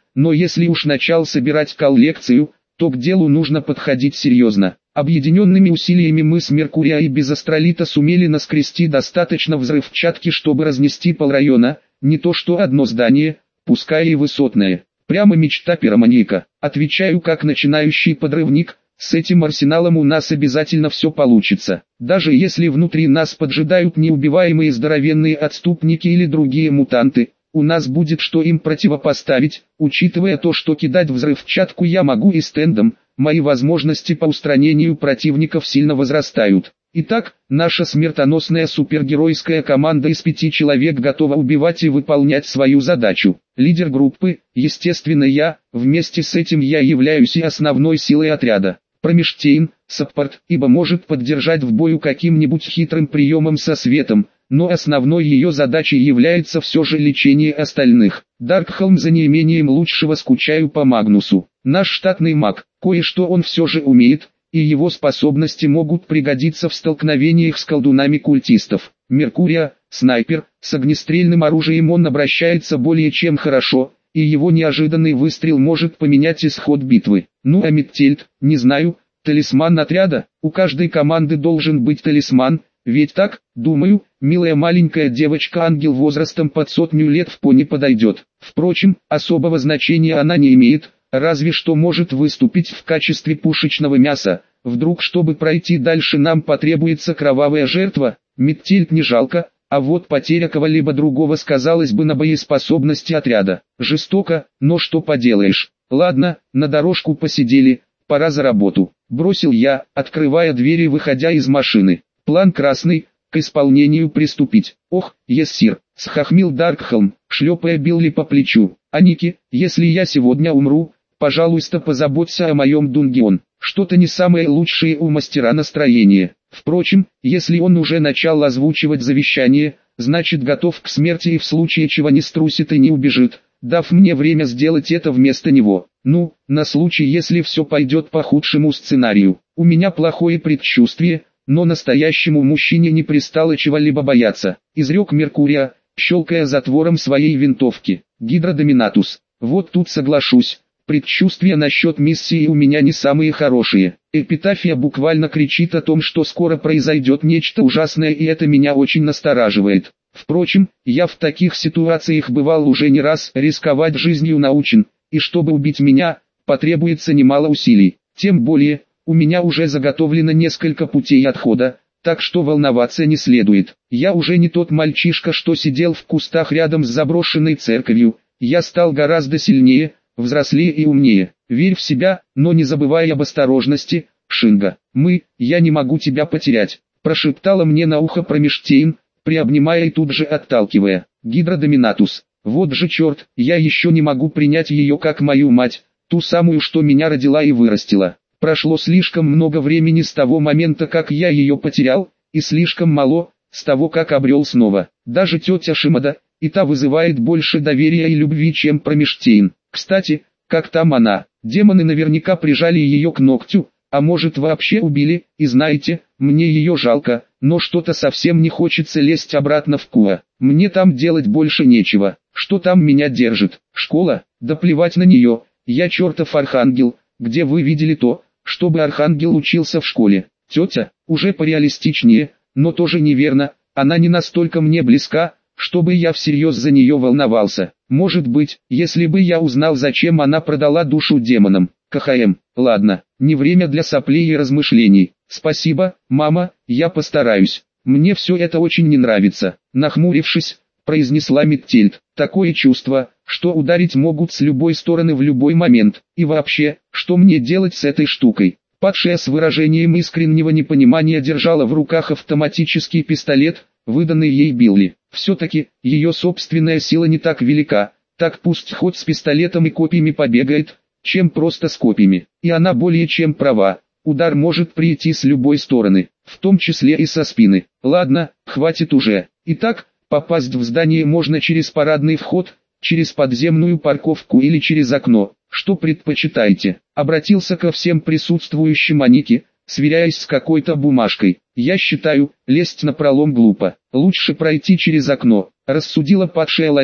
A: но если уж начал собирать коллекцию, то к делу нужно подходить серьезно. Объединенными усилиями мы с Меркурия и без астролита сумели наскрести достаточно взрывчатки, чтобы разнести полрайона, не то что одно здание, пускай и высотное. Прямо мечта пироманьяка. Отвечаю как начинающий подрывник, с этим арсеналом у нас обязательно все получится. Даже если внутри нас поджидают неубиваемые здоровенные отступники или другие мутанты, у нас будет что им противопоставить, учитывая то, что кидать взрывчатку я могу и стендом, мои возможности по устранению противников сильно возрастают. Итак, наша смертоносная супергеройская команда из пяти человек готова убивать и выполнять свою задачу. Лидер группы, естественно я, вместе с этим я являюсь и основной силой отряда. Промештейн, саппорт, ибо может поддержать в бою каким-нибудь хитрым приемом со светом, но основной ее задачей является все же лечение остальных. Даркхолм за неимением лучшего скучаю по Магнусу. Наш штатный маг, кое-что он все же умеет, и его способности могут пригодиться в столкновениях с колдунами культистов. Меркурия, снайпер, с огнестрельным оружием он обращается более чем хорошо, и его неожиданный выстрел может поменять исход битвы. Ну а Миттельд, не знаю, талисман отряда, у каждой команды должен быть талисман, ведь так, думаю, милая маленькая девочка-ангел возрастом под сотню лет в пони подойдет. Впрочем, особого значения она не имеет, разве что может выступить в качестве пушечного мяса. Вдруг, чтобы пройти дальше, нам потребуется кровавая жертва, Миттельд не жалко, а вот потеря кого-либо другого сказалась бы на боеспособности отряда. Жестоко, но что поделаешь. Ладно, на дорожку посидели, пора за работу. Бросил я, открывая дверь и выходя из машины. План красный, к исполнению приступить. Ох, ессир, схохмил Даркхолм, шлепая Билли по плечу. А Ники, если я сегодня умру, пожалуйста позаботься о моем Дунгион. Что-то не самое лучшее у мастера настроения. Впрочем, если он уже начал озвучивать завещание, значит готов к смерти и в случае чего не струсит и не убежит, дав мне время сделать это вместо него. Ну, на случай, если все пойдет по худшему сценарию. У меня плохое предчувствие, но настоящему мужчине не пристало чего-либо бояться, изрек Меркурия, щелкая затвором своей винтовки. Гидродоминатус. Вот тут соглашусь. Предчувствия насчет миссии у меня не самые хорошие. Эпитафия буквально кричит о том, что скоро произойдет нечто ужасное, и это меня очень настораживает. Впрочем, я в таких ситуациях бывал уже не раз, рисковать жизнью научен, и чтобы убить меня, потребуется немало усилий. Тем более, у меня уже заготовлено несколько путей отхода, так что волноваться не следует. Я уже не тот мальчишка, что сидел в кустах рядом с заброшенной церковью, я стал гораздо сильнее, взрослее и умнее. Верь в себя, но не забывай об осторожности, Шинга. Мы, я не могу тебя потерять, прошептала мне на ухо Промештейн, приобнимая и тут же отталкивая. Гидродоминатус. Вот же черт, я еще не могу принять ее как мою мать, ту самую, что меня родила и вырастила. Прошло слишком много времени с того момента, как я ее потерял, и слишком мало, с того, как обрел снова. Даже тетя Шимада, и та вызывает больше доверия и любви, чем Промештейн. Кстати, как там она? Демоны наверняка прижали ее к ногтю, а может вообще убили, и знаете, мне ее жалко, но что-то совсем не хочется лезть обратно в Куа. Мне там делать больше нечего. Что там меня держит? Школа? Да плевать на нее, я чертов архангел, где вы видели то, чтобы архангел учился в школе? Тетя, уже пореалистичнее, но тоже неверно, она не настолько мне близка, чтобы я всерьез за нее волновался. Может быть, если бы я узнал, зачем она продала душу демонам. КХМ, ладно, не время для соплей и размышлений. Спасибо, мама, я постараюсь. Мне все это очень не нравится. Нахмурившись, произнесла Миттельд. Такое чувство, что ударить могут с любой стороны в любой момент. И вообще, что мне делать с этой штукой? Падшая с выражением искреннего непонимания держала в руках автоматический пистолет, выданный ей Билли. Все-таки, ее собственная сила не так велика, так пусть хоть с пистолетом и копьями побегает, чем просто с копьями. И она более чем права, удар может прийти с любой стороны, в том числе и со спины. Ладно, хватит уже. Итак, попасть в здание можно через парадный вход, через подземную парковку или через окно. Что предпочитаете? Обратился ко всем присутствующим Аники, сверяясь с какой-то бумажкой. Я считаю, лезть на пролом глупо. Лучше пройти через окно, рассудила падшая Лали,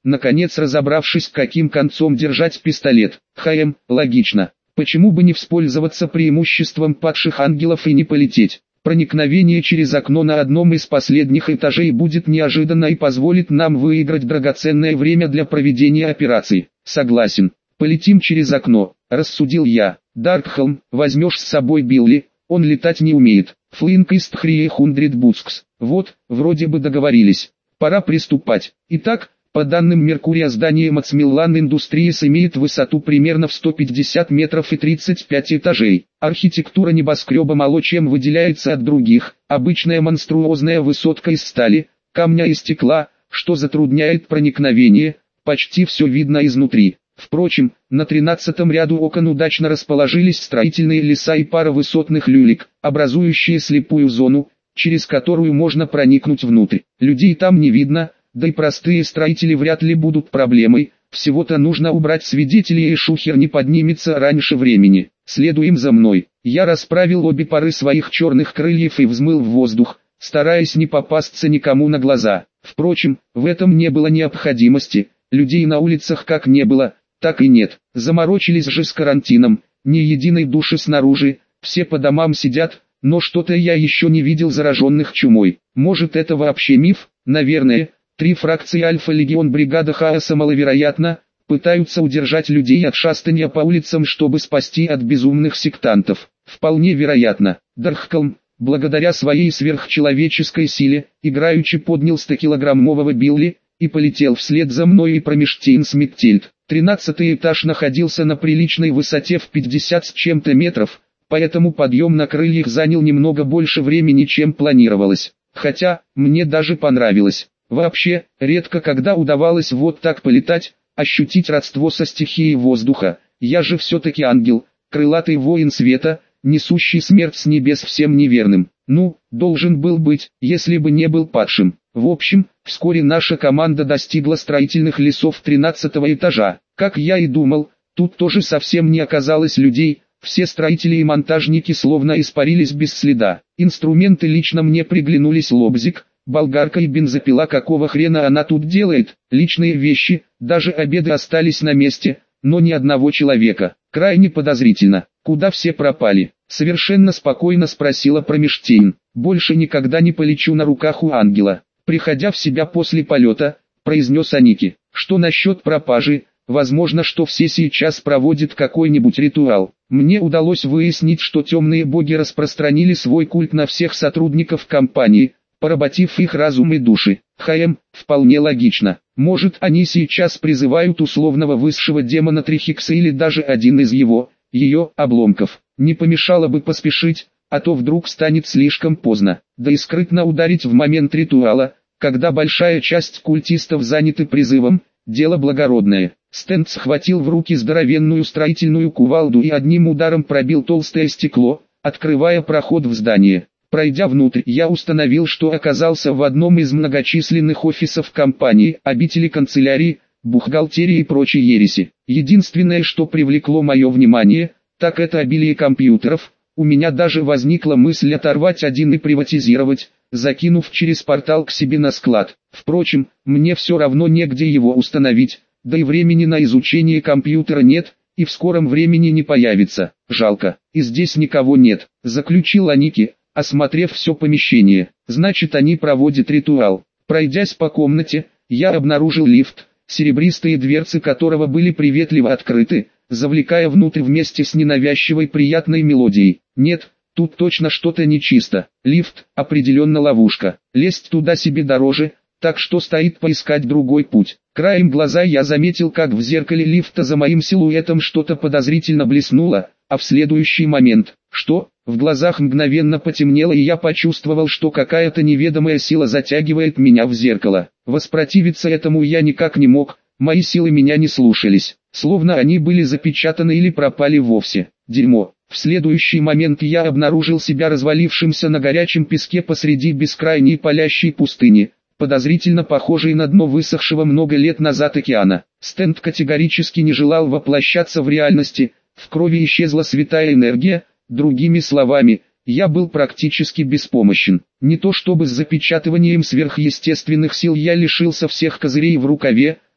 A: наконец разобравшись, каким концом держать пистолет. Хм, логично. Почему бы не воспользоваться преимуществом падших ангелов и не полететь? Проникновение через окно на одном из последних этажей будет неожиданно и позволит нам выиграть драгоценное время для проведения операции. Согласен. Полетим через окно, рассудил я. Даркхолм, возьмешь с собой Билли, он летать не умеет. Флинк из триста бускс. Вот, вроде бы договорились. Пора приступать. Итак, по данным Меркурия, здание Macmillan Industries имеет высоту примерно в сто пятьдесят метров и тридцать пять этажей. Архитектура небоскреба мало чем выделяется от других. Обычная монструозная высотка из стали, камня и стекла, что затрудняет проникновение, почти все видно изнутри. Впрочем, на тринадцатом ряду окон удачно расположились строительные леса и пара высотных люлек, образующие слепую зону, через которую можно проникнуть внутрь. Людей там не видно, да и простые строители вряд ли будут проблемой, всего-то нужно убрать свидетелей и шухер не поднимется раньше времени. Следуем за мной. Я расправил обе пары своих черных крыльев и взмыл в воздух, стараясь не попасться никому на глаза. Впрочем, в этом не было необходимости, людей на улицах как не было, так и нет. Заморочились же с карантином, ни единой души снаружи, все по домам сидят, но что-то я еще не видел зараженных чумой. Может, это вообще миф? Наверное. Три фракции Альфа-Легион бригада Хаоса маловероятно, пытаются удержать людей от шастания по улицам, чтобы спасти от безумных сектантов. Вполне вероятно. Даркхолм, благодаря своей сверхчеловеческой силе, играючи поднял стокилограммового Билли, и полетел вслед за мной и промеж Тейнсмиттельд. Тринадцатый этаж находился на приличной высоте в пятьдесят с чем-то метров, поэтому подъем на крыльях занял немного больше времени, чем планировалось. Хотя, мне даже понравилось. Вообще, редко когда удавалось вот так полетать, ощутить родство со стихией воздуха. Я же все-таки ангел, крылатый воин света, несущий смерть с небес всем неверным. Ну, должен был быть, если бы не был падшим. В общем, вскоре наша команда достигла строительных лесов тринадцатого этажа. Как я и думал, тут тоже совсем не оказалось людей, все строители и монтажники словно испарились без следа. Инструменты лично мне приглянулись: лобзик, болгарка и бензопила. Какого хрена она тут делает? Личные вещи, даже обеды остались на месте, но ни одного человека. Крайне подозрительно. Куда все пропали? Совершенно спокойно спросила Промештейн. Больше никогда не полечу на руках у ангела. Приходя в себя после полета, произнес Аники. Что насчет пропажи? Возможно, что все сейчас проводят какой-нибудь ритуал. Мне удалось выяснить, что темные боги распространили свой культ на всех сотрудников компании, поработив их разум и души. Хм, вполне логично. Может, они сейчас призывают условного высшего демона Трихикса или даже один из его, ее, обломков. Не помешало бы поспешить, а то вдруг станет слишком поздно. Да и скрытно ударить в момент ритуала, когда большая часть культистов заняты призывом, дело благородное. Стенд схватил в руки здоровенную строительную кувалду и одним ударом пробил толстое стекло, открывая проход в здание. Пройдя внутрь, я установил, что оказался в одном из многочисленных офисов компании, обители канцелярии, бухгалтерии и прочей ереси. Единственное, что привлекло мое внимание, так это обилие компьютеров. У меня даже возникла мысль оторвать один и приватизировать, закинув через портал к себе на склад. Впрочем, мне все равно негде его установить, да и времени на изучение компьютера нет, и в скором времени не появится. Жалко, и здесь никого нет, заключил Аники, осмотрев все помещение. Значит, они проводят ритуал. Пройдясь по комнате, я обнаружил лифт, серебристые дверцы которого были приветливо открыты, завлекая внутрь вместе с ненавязчивой приятной мелодией. Нет, тут точно что-то нечисто. Лифт, определенно ловушка. Лезть туда себе дороже, так что стоит поискать другой путь. Краем глаза я заметил, как в зеркале лифта за моим силуэтом что-то подозрительно блеснуло, а в следующий момент, что, в глазах мгновенно потемнело, и я почувствовал, что какая-то неведомая сила затягивает меня в зеркало. Воспротивиться этому я никак не мог, мои силы меня не слушались, словно они были запечатаны или пропали вовсе. Дерьмо. В следующий момент я обнаружил себя развалившимся на горячем песке посреди бескрайней палящей пустыни, подозрительно похожей на дно высохшего много лет назад океана. Стенд категорически не желал воплощаться в реальности, в крови исчезла святая энергия, другими словами, я был практически беспомощен. Не то чтобы с запечатыванием сверхъестественных сил я лишился всех козырей в рукаве,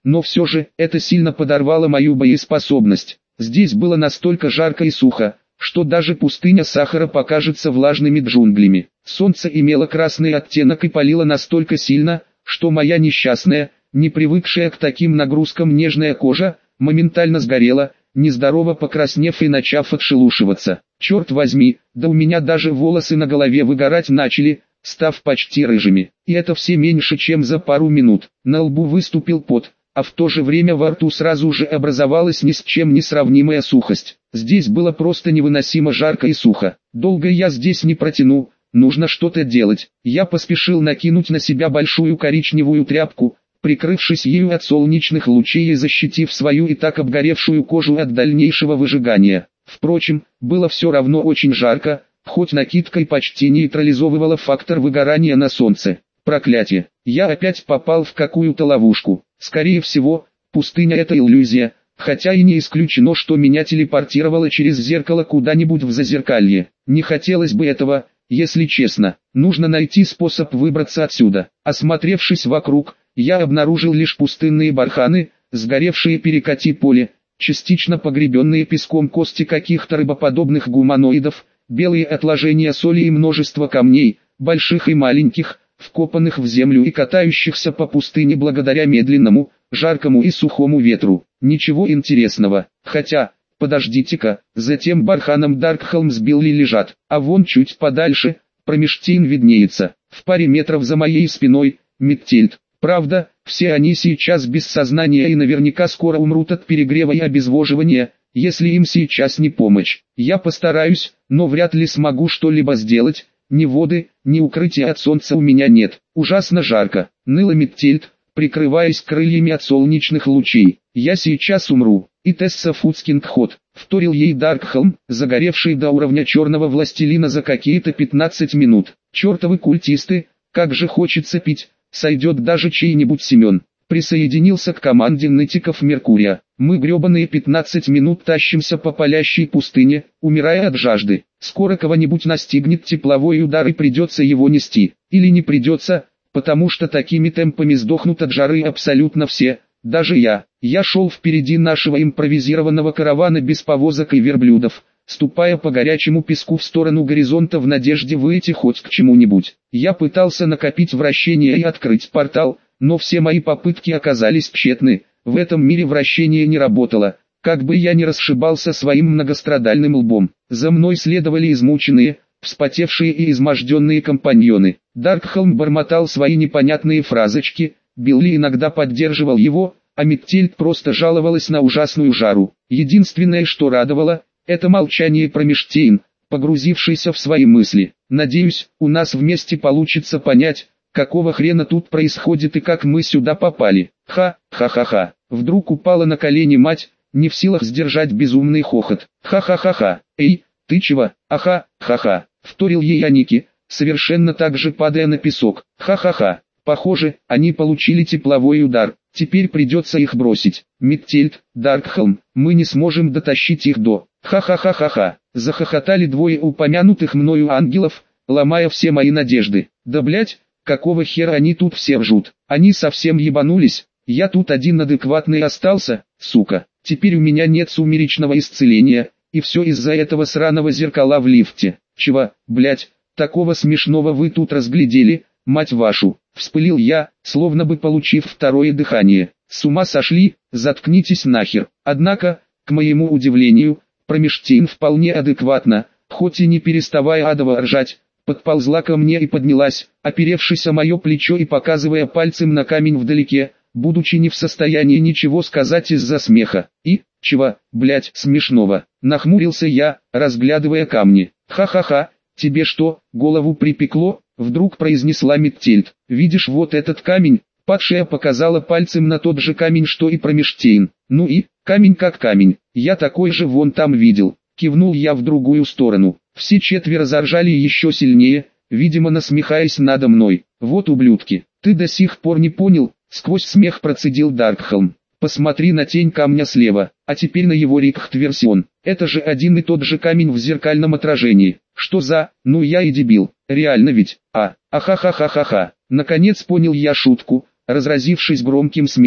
A: но все же это сильно подорвало мою боеспособность. Здесь было настолько жарко и сухо, что даже пустыня Сахара покажется влажными джунглями. Солнце имело красный оттенок и палило настолько сильно, что моя несчастная, не привыкшая к таким нагрузкам нежная кожа, моментально сгорела, нездорово покраснев и начав отшелушиваться. Черт возьми, да у меня даже волосы на голове выгорать начали, став почти рыжими. И это все меньше чем за пару минут. На лбу выступил пот, а в то же время во рту сразу же образовалась ни с чем не сравнимая сухость. Здесь было просто невыносимо жарко и сухо. Долго я здесь не протяну, нужно что-то делать. Я поспешил накинуть на себя большую коричневую тряпку, прикрывшись ею от солнечных лучей и защитив свою и так обгоревшую кожу от дальнейшего выжигания. Впрочем, было все равно очень жарко, хоть накидка и почти нейтрализовывала фактор выгорания на солнце. Проклятие, я опять попал в какую-то ловушку. Скорее всего, пустыня — это иллюзия, хотя и не исключено, что меня телепортировало через зеркало куда-нибудь в зазеркалье. Не хотелось бы этого, если честно. Нужно найти способ выбраться отсюда. Осмотревшись вокруг, я обнаружил лишь пустынные барханы, сгоревшие перекати поле, частично погребенные песком кости каких-то рыбоподобных гуманоидов, белые отложения соли и множество камней, больших и маленьких, вкопанных в землю и катающихся по пустыне благодаря медленному, жаркому и сухому ветру. Ничего интересного, хотя, подождите-ка, за тем барханом Даркхолмс Билли лежат, а вон чуть подальше, Промештейн виднеется, в паре метров за моей спиной, Миттельд. Правда, все они сейчас без сознания и наверняка скоро умрут от перегрева и обезвоживания, если им сейчас не помочь. Я постараюсь, но вряд ли смогу что-либо сделать. Ни воды, ни укрытия от солнца у меня нет. Ужасно жарко. Ныла Миттельд, прикрываясь крыльями от солнечных лучей. Я сейчас умру. И Тесса Фудскингхот, вторил ей Даркхолм, загоревший до уровня черного властелина за какие-то пятнадцать минут. Чертовы культисты, как же хочется пить, сойдет даже чей-нибудь Семен. Присоединился к команде нытиков Меркурия. Мы гребаные пятнадцать минут тащимся по палящей пустыне, умирая от жажды. Скоро кого-нибудь настигнет тепловой удар и придется его нести. Или не придется, потому что такими темпами сдохнут от жары абсолютно все, даже я. Я шел впереди нашего импровизированного каравана без повозок и верблюдов, ступая по горячему песку в сторону горизонта в надежде выйти хоть к чему-нибудь. Я пытался накопить вращение и открыть портал, но все мои попытки оказались тщетны. В этом мире вращение не работало, как бы я ни расшибался своим многострадальным лбом. За мной следовали измученные, вспотевшие и изможденные компаньоны. Даркхолм бормотал свои непонятные фразочки, Билли иногда поддерживал его, а Миттельд просто жаловалась на ужасную жару. Единственное, что радовало, это молчание Промештейн, погрузившийся в свои мысли. Надеюсь, у нас вместе получится понять, какого хрена тут происходит и как мы сюда попали. Ха-ха-ха-ха. Вдруг упала на колени мать, не в силах сдержать безумный хохот. Ха-ха-ха-ха. Эй, ты чего? Аха, ха-ха. Вторил ей Аники, совершенно так же падая на песок. Ха-ха-ха. Похоже, они получили тепловой удар. Теперь придется их бросить. Миттельд, Даркхолм, мы не сможем дотащить их до... Ха-ха-ха-ха-ха. Захохотали двое упомянутых мною ангелов, ломая все мои надежды. Да блять, какого хера они тут все ржут? Они совсем ебанулись. Я тут один адекватный остался, сука. Теперь у меня нет сумеречного исцеления, и все из-за этого сраного зеркала в лифте. Чего, блять, такого смешного вы тут разглядели, мать вашу? Вспылил я, словно бы получив второе дыхание. С ума сошли, заткнитесь нахер. Однако, к моему удивлению, Промештейн вполне адекватно, хоть и не переставая адово ржать, подползла ко мне и поднялась, оперевшись о мое плечо и показывая пальцем на камень вдалеке, будучи не в состоянии ничего сказать из-за смеха. И, чего, блять, смешного? Нахмурился я, разглядывая камни. Ха-ха-ха, тебе что, голову припекло? Вдруг произнесла Миттельд. Видишь вот этот камень? Падшая показала пальцем на тот же камень, что и Промештейн. Ну и, камень как камень, я такой же вон там видел. Кивнул я в другую сторону. Все четверо заржали еще сильнее, видимо насмехаясь надо мной. Вот ублюдки, ты до сих пор не понял, сквозь смех процедил Даркхолм. Посмотри на тень камня слева, а теперь на его рикхт-версион. Это же один и тот же камень в зеркальном отражении. Что за, ну я и дебил, реально ведь, а, ахахахахаха. Наконец понял я шутку, разразившись громким смехом.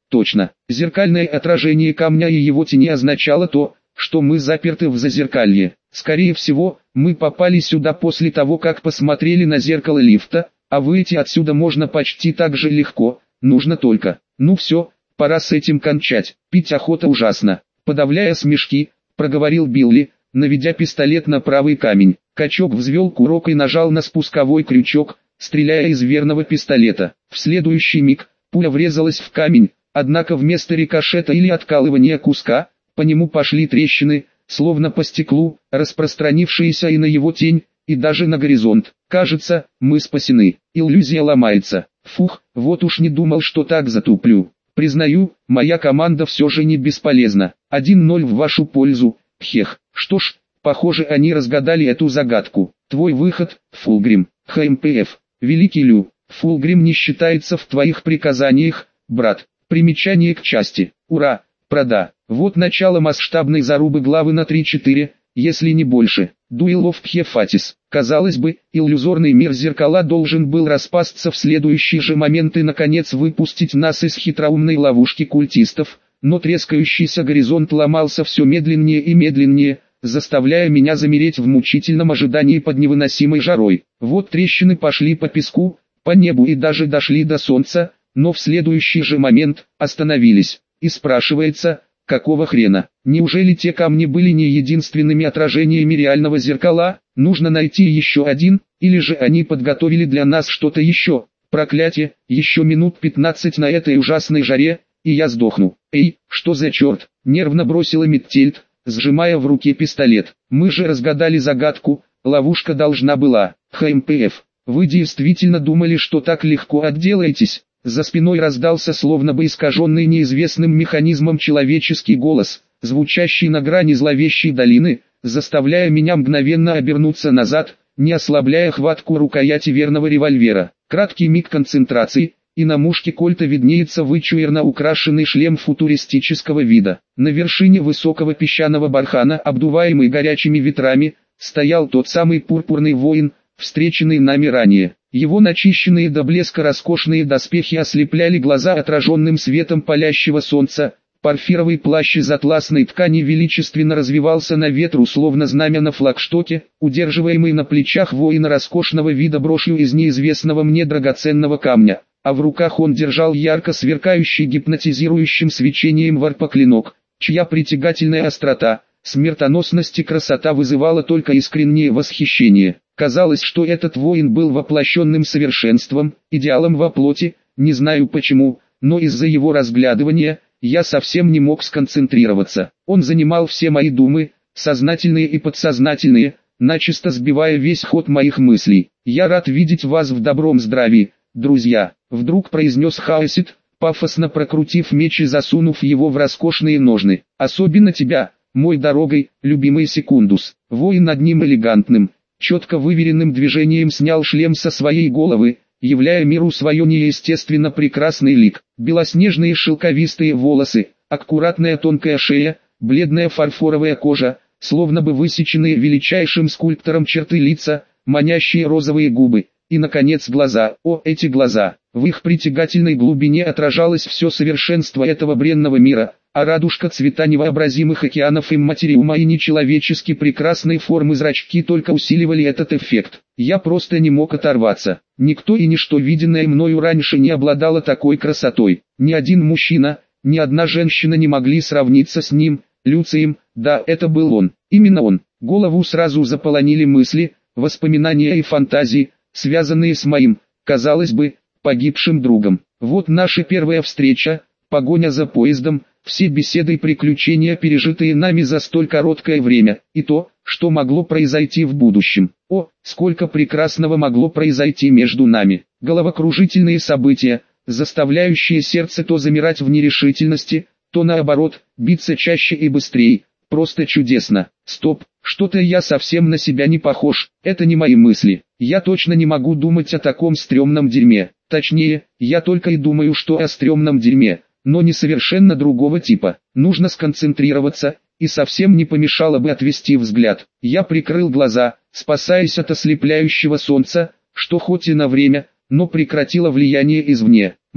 A: Точно, зеркальное отражение камня и его тени означало то, что мы заперты в зазеркалье. Скорее всего, мы попали сюда после того, как посмотрели на зеркало лифта, а выйти отсюда можно почти так же легко, нужно только... Ну все, пора с этим кончать, пить охота ужасно. Подавляя смешки, проговорил Билли, наведя пистолет на правый камень. Качок взвел курок и нажал на спусковой крючок, стреляя из верного пистолета. В следующий миг, пуля врезалась в камень, однако вместо рикошета или откалывания куска, по нему пошли трещины, словно по стеклу, распространившиеся и на его тень, и даже на горизонт. Кажется, мы спасены. Иллюзия ломается. Фух, вот уж не думал, что так затуплю. Признаю, моя команда все же не бесполезна. один ноль в вашу пользу. Хех. Что ж, похоже, они разгадали эту загадку. Твой выход, Фулгрим. ХМПФ. Великий Лю. Фулгрим не считается в твоих приказаниях, брат. Примечание к части. Ура, прода. Вот начало масштабной зарубы главы на три-четыре, если не больше. Дуэл оф Пхефатис. Казалось бы, иллюзорный мир зеркала должен был распасться в следующий же момент и наконец выпустить нас из хитроумной ловушки культистов, но трескающийся горизонт ломался все медленнее и медленнее, заставляя меня замереть в мучительном ожидании под невыносимой жарой. Вот трещины пошли по песку, по небу и даже дошли до солнца, но в следующий же момент остановились. И спрашивается, какого хрена? Неужели те камни были не единственными отражениями реального зеркала? Нужно найти еще один, или же они подготовили для нас что-то еще? Проклятие, еще минут пятнадцать на этой ужасной жаре, и я сдохну. Эй, что за черт? Нервно бросила Миттельд, сжимая в руке пистолет. Мы же разгадали загадку, ловушка должна была. ХМПФ, вы действительно думали, что так легко отделаетесь? За спиной раздался словно бы искаженный неизвестным механизмом человеческий голос, звучащий на грани зловещей долины, заставляя меня мгновенно обернуться назад, не ослабляя хватку рукояти верного револьвера. Краткий миг концентрации, и на мушке кольта виднеется вычурно украшенный шлем футуристического вида. На вершине высокого песчаного бархана, обдуваемый горячими ветрами, стоял тот самый пурпурный воин, встреченный нами ранее. Его начищенные до блеска роскошные доспехи ослепляли глаза отраженным светом палящего солнца. Порфировый плащ из атласной ткани величественно развивался на ветру, словно знамя на флагштоке, удерживаемый на плечах воина роскошного вида брошью из неизвестного мне драгоценного камня, а в руках он держал ярко сверкающий гипнотизирующим свечением варпоклинок, чья притягательная острота, смертоносность и красота вызывала только искреннее восхищение. Казалось, что этот воин был воплощенным совершенством, идеалом во плоти, не знаю почему, но из-за его разглядывания, я совсем не мог сконцентрироваться. Он занимал все мои думы, сознательные и подсознательные, начисто сбивая весь ход моих мыслей. «Я рад видеть вас в добром здравии, друзья», — вдруг произнес Хаосит, пафосно прокрутив меч и засунув его в роскошные ножны. «Особенно тебя, мой дорогой, любимый Секундус». Воин одним элегантным, четко выверенным движением снял шлем со своей головы, являя миру свое неестественно прекрасный лик. Белоснежные шелковистые волосы, аккуратная тонкая шея, бледная фарфоровая кожа, словно бы высеченные величайшим скульптором черты лица, манящие розовые губы, и, наконец, глаза. О, эти глаза! В их притягательной глубине отражалось все совершенство этого бренного мира, а радужка цвета невообразимых океанов имматериума и нечеловечески прекрасной формы зрачки только усиливали этот эффект. Я просто не мог оторваться. Никто и ничто, виденное мною раньше, не обладало такой красотой. Ни один мужчина, ни одна женщина не могли сравниться с ним, Люцием. Да, это был он, именно он. Голову сразу заполонили мысли, воспоминания и фантазии, связанные с моим, казалось бы, погибшим другом. Вот наша первая встреча, погоня за поездом, все беседы и приключения, пережитые нами за столь короткое время, и то, что могло произойти в будущем. О, сколько прекрасного могло произойти между нами. Головокружительные события, заставляющие сердце то замирать в нерешительности, то наоборот, биться чаще и быстрее. Просто чудесно. Стоп, что-то я совсем на себя не похож, это не мои мысли. Я точно не могу думать о таком стрёмном дерьме. Точнее, я только и думаю, что о стрёмном дерьме, но не совершенно другого типа. Нужно сконцентрироваться, и совсем не помешало бы отвести взгляд. Я прикрыл глаза, спасаясь от ослепляющего солнца, что хоть и на время, но прекратило влияние извне.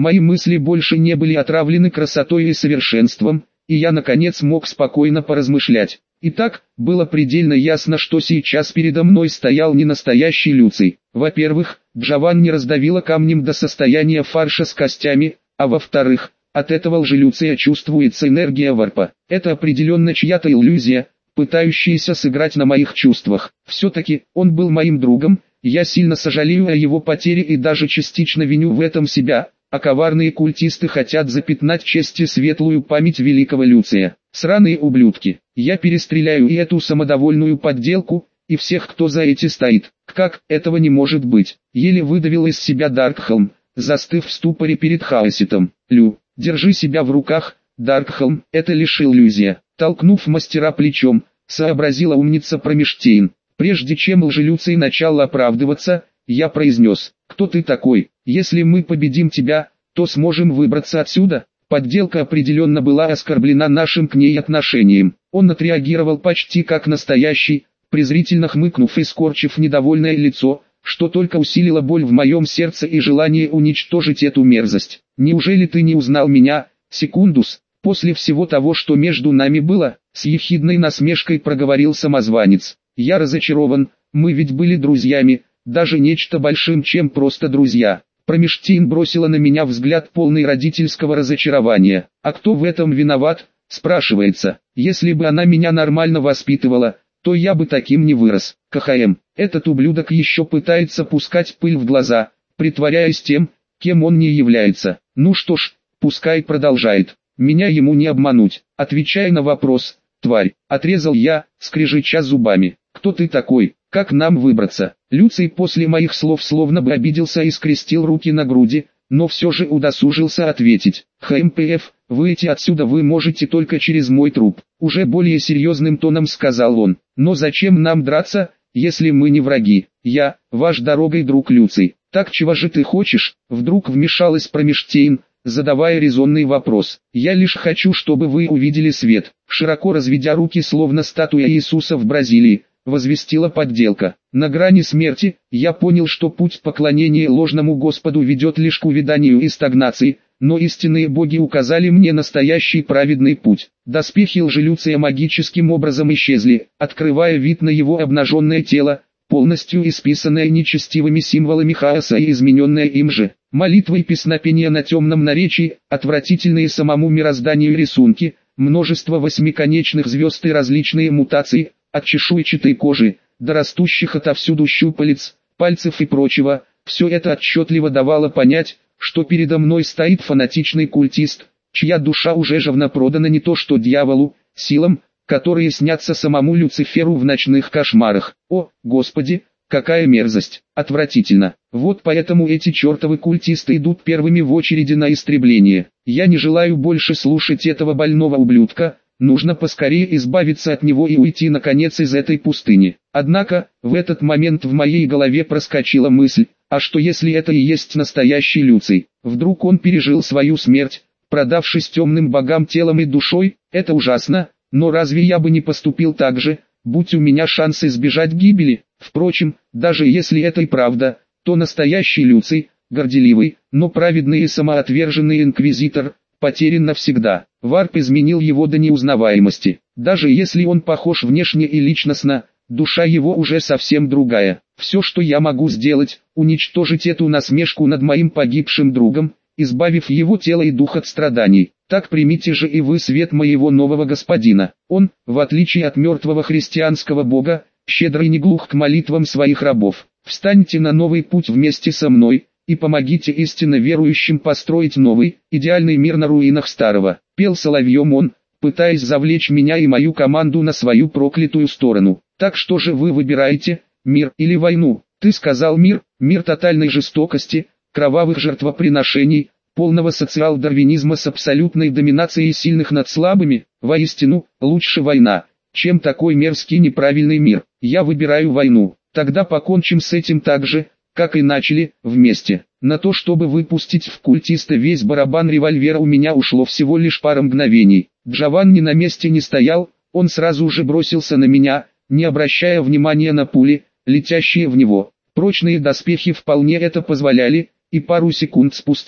A: Мои мысли больше не были отравлены красотой и совершенством, и я наконец мог спокойно поразмышлять. Итак, было предельно ясно, что сейчас передо мной стоял не настоящий Люций. Во-первых, Джованни раздавила камнем до состояния фарша с костями, а во-вторых, от этого лжелюция чувствуется энергия варпа. Это определенно чья-то иллюзия, пытающаяся сыграть на моих чувствах. Все-таки, он был моим другом, я сильно сожалею о его потере и даже частично виню в этом себя, а коварные культисты хотят запятнать честь и светлую память великого Люция. Сраные ублюдки. Я перестреляю и эту самодовольную подделку, и всех, кто за эти стоит. Как, этого не может быть. Еле выдавил из себя Даркхолм, застыв в ступоре перед Хаоситом. Лю, держи себя в руках, Даркхолм, это лишь иллюзия. Толкнув мастера плечом, сообразила умница Промештейн. Прежде чем лжелюций начал оправдываться, я произнес: «Кто ты такой? Если мы победим тебя, то сможем выбраться отсюда». Подделка определенно была оскорблена нашим к ней отношением. Он отреагировал почти как настоящий, презрительно хмыкнув и скорчив недовольное лицо, что только усилило боль в моем сердце и желание уничтожить эту мерзость. «Неужели ты не узнал меня, Секундус, после всего того, что между нами было?» С ехидной насмешкой проговорил самозванец. «Я разочарован, мы ведь были друзьями, даже нечто большим, чем просто друзья». Промештейн бросила на меня взгляд полный родительского разочарования. «А кто в этом виноват?» – спрашивается. «Если бы она меня нормально воспитывала, то я бы таким не вырос». КХМ. Этот ублюдок еще пытается пускать пыль в глаза, притворяясь тем, кем он не является. Ну что ж, пускай продолжает. Меня ему не обмануть. Отвечай на вопрос, тварь. Отрезал я, скрежеща зубами. «Кто ты такой? Как нам выбраться?» Люций после моих слов словно бы обиделся и скрестил руки на груди, но все же удосужился ответить. «ХМПФ, выйти отсюда вы можете только через мой труп», уже более серьезным тоном сказал он. «Но зачем нам драться, если мы не враги? Я, ваш дорогой друг Люций. Так чего же ты хочешь?» Вдруг вмешалась Промештейн, задавая резонный вопрос. «Я лишь хочу, чтобы вы увидели свет». Широко разведя руки, словно статуя Иисуса в Бразилии, возвестила подделка. На грани смерти, я понял, что путь поклонения ложному Господу ведет лишь к увяданию и стагнации, но истинные боги указали мне настоящий праведный путь. Доспехи лжелюция магическим образом исчезли, открывая вид на его обнаженное тело, полностью исписанное нечестивыми символами хаоса и измененное им же. Молитвы и песнопения на темном наречии, отвратительные самому мирозданию рисунки, множество восьмиконечных звезд и различные мутации, от чешуйчатой кожи, до растущих отовсюду щупалец, пальцев и прочего, все это отчетливо давало понять, что передо мной стоит фанатичный культист, чья душа уже живно продана не то что дьяволу, силам, которые снятся самому Люциферу в ночных кошмарах. О, Господи, какая мерзость, отвратительно. Вот поэтому эти чертовы культисты идут первыми в очереди на истребление. Я не желаю больше слушать этого больного ублюдка. Нужно поскорее избавиться от него и уйти наконец из этой пустыни. Однако, в этот момент в моей голове проскочила мысль, а что если это и есть настоящий Люций? Вдруг он пережил свою смерть, продавшись темным богам телом и душой? Это ужасно, но разве я бы не поступил так же, будь у меня шанс избежать гибели? Впрочем, даже если это и правда, то настоящий Люций, горделивый, но праведный и самоотверженный инквизитор, потерян навсегда. Варп изменил его до неузнаваемости. Даже если он похож внешне и личностно, душа его уже совсем другая. Все, что я могу сделать, уничтожить эту насмешку над моим погибшим другом, избавив его тело и дух от страданий. Так примите же и вы свет моего нового господина. Он, в отличие от мертвого христианского бога, щедрый и не глух к молитвам своих рабов. Встаньте на новый путь вместе со мной, и помогите истинно верующим построить новый, идеальный мир на руинах старого. Пел соловьем он, пытаясь завлечь меня и мою команду на свою проклятую сторону. Так что же вы выбираете, мир или войну? Ты сказал мир, мир тотальной жестокости, кровавых жертвоприношений, полного социал-дарвинизма с абсолютной доминацией сильных над слабыми. Воистину, лучше война, чем такой мерзкий неправильный мир. Я выбираю войну. Тогда покончим с этим так же, как и начали, вместе. На то, чтобы выпустить в культиста весь барабан револьвера, у меня ушло всего лишь пара мгновений. Джованни на месте не стоял, он сразу же бросился на меня, не обращая внимания на пули, летящие в него. Прочные доспехи вполне это позволяли, и пару секунд спустя,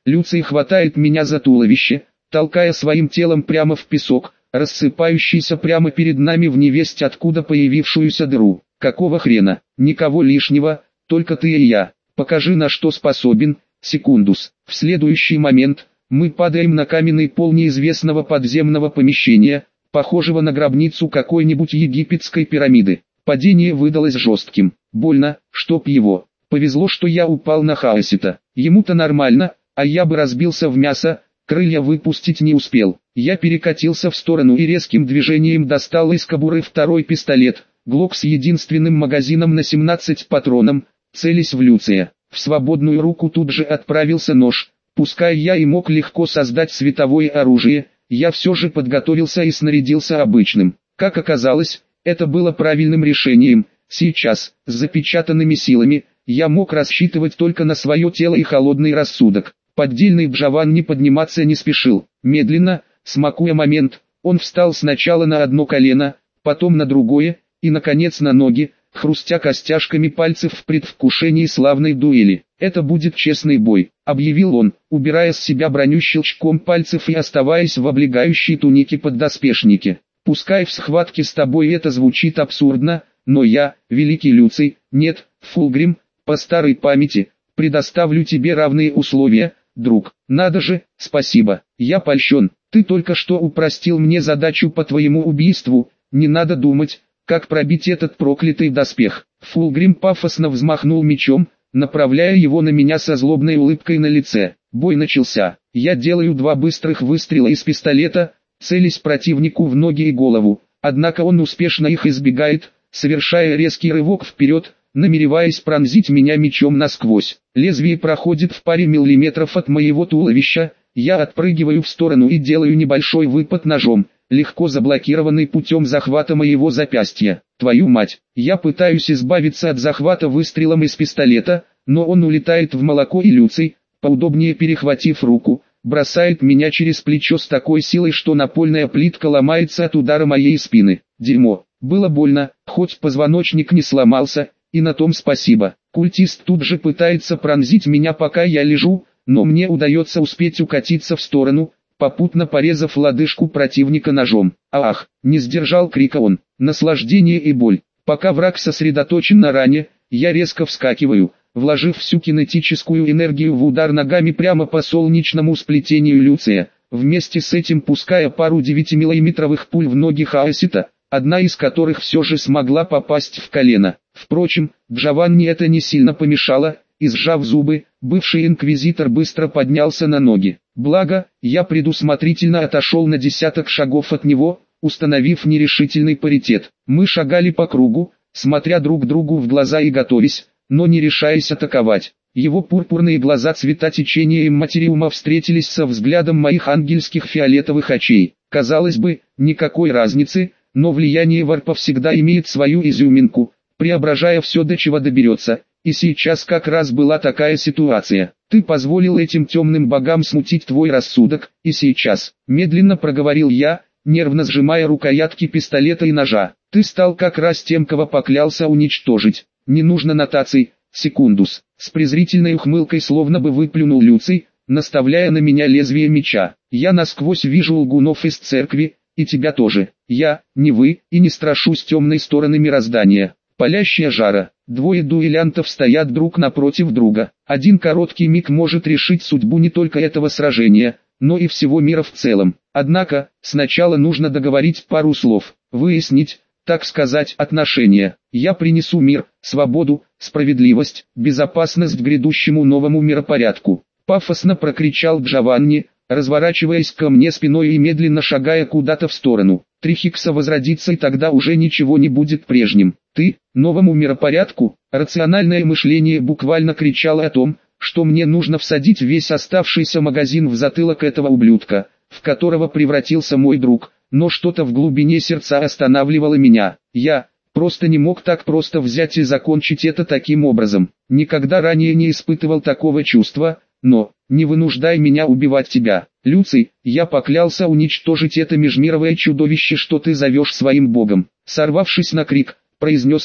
A: Люций хватает меня за туловище, толкая своим телом прямо в песок, рассыпающийся прямо перед нами в невесть откуда появившуюся дыру. Какого хрена? Никого лишнего, только ты и я. Покажи, на что способен. Секундус. В следующий момент мы падаем на каменный пол неизвестного подземного помещения, похожего на гробницу какой-нибудь египетской пирамиды. Падение выдалось жестким. Больно, чтоб его. Повезло, что я упал на Хаосита. Ему-то нормально, а я бы разбился в мясо, крылья выпустить не успел. Я перекатился в сторону и резким движением достал из кобуры второй пистолет, Глок с единственным магазином на семнадцать патронов, целясь в Люция. В свободную руку тут же отправился нож. Пускай я и мог легко создать световое оружие, я все же подготовился и снарядился обычным. Как оказалось, это было правильным решением. Сейчас, с запечатанными силами, я мог рассчитывать только на свое тело и холодный рассудок. Поддельный Джован не подниматься не спешил. Медленно, смакуя момент, он встал сначала на одно колено, потом на другое, и наконец на ноги, хрустя костяшками пальцев в предвкушении славной дуэли. «Это будет честный бой», — объявил он, убирая с себя броню щелчком пальцев и оставаясь в облегающей тунике поддоспешнике. «Пускай в схватке с тобой это звучит абсурдно, но я, великий Люций, нет, Фулгрим, по старой памяти, предоставлю тебе равные условия, друг. Надо же, спасибо, я польщен, ты только что упростил мне задачу по твоему убийству, не надо думать, как пробить этот проклятый доспех». Фулгрим пафосно взмахнул мечом, направляя его на меня со злобной улыбкой на лице. Бой начался. Я делаю два быстрых выстрела из пистолета, целясь противнику в ноги и голову, однако он успешно их избегает, совершая резкий рывок вперед, намереваясь пронзить меня мечом насквозь. Лезвие проходит в паре миллиметров от моего туловища, я отпрыгиваю в сторону и делаю небольшой выпад ножом, легко заблокированный путем захвата моего запястья. Твою мать, я пытаюсь избавиться от захвата выстрелом из пистолета, но он улетает в молоко, и Люций, поудобнее перехватив руку, бросает меня через плечо с такой силой, что напольная плитка ломается от удара моей спины. Дерьмо, было больно, хоть позвоночник не сломался, и на том спасибо. Культист тут же пытается пронзить меня, пока я лежу, но мне удается успеть укатиться в сторону, попутно порезав лодыжку противника ножом. Ах, не сдержал крика он. Наслаждение и боль. Пока враг сосредоточен на ране, я резко вскакиваю, вложив всю кинетическую энергию в удар ногами прямо по солнечному сплетению Люция, вместе с этим пуская пару девятимиллиметровых пуль в ноги Хаосита, одна из которых все же смогла попасть в колено. Впрочем, Джованни это не сильно помешало, и сжав зубы, бывший инквизитор быстро поднялся на ноги. Благо, я предусмотрительно отошел на десяток шагов от него, установив нерешительный паритет. Мы шагали по кругу, смотря друг другу в глаза и готовясь, но не решаясь атаковать. Его пурпурные глаза цвета течения имматериума встретились со взглядом моих ангельских фиолетовых очей. Казалось бы, никакой разницы, но влияние варпа всегда имеет свою изюминку, преображая все, до чего доберется, и сейчас как раз была такая ситуация. Ты позволил этим темным богам смутить твой рассудок, и сейчас, медленно проговорил я, нервно сжимая рукоятки пистолета и ножа, ты стал как раз тем, кого поклялся уничтожить. Не нужно нотаций, секундус. С презрительной ухмылкой словно бы выплюнул Люций, наставляя на меня лезвие меча. Я насквозь вижу лгунов из церкви, и тебя тоже. Я, не вы, и не страшусь темной стороны мироздания. Палящая жара. Двое дуэлянтов стоят друг напротив друга. Один короткий миг может решить судьбу не только этого сражения, но и всего мира в целом. Однако, сначала нужно договорить пару слов, выяснить, так сказать, отношения. Я принесу мир, свободу, справедливость, безопасность грядущему новому миропорядку. Пафосно прокричал Джованни, разворачиваясь ко мне спиной и медленно шагая куда-то в сторону. Трихикса возродится, и тогда уже ничего не будет прежним. Ты, новому миропорядку, рациональное мышление буквально кричало о том, что мне нужно всадить весь оставшийся магазин в затылок этого ублюдка, в которого превратился мой друг, но что-то в глубине сердца останавливало меня. Я просто не мог так просто взять и закончить это таким образом. Никогда ранее не испытывал такого чувства, но, не вынуждай меня убивать тебя. Люций, я поклялся уничтожить это межмировое чудовище, что ты зовешь своим богом. Сорвавшись на крик, произнес я.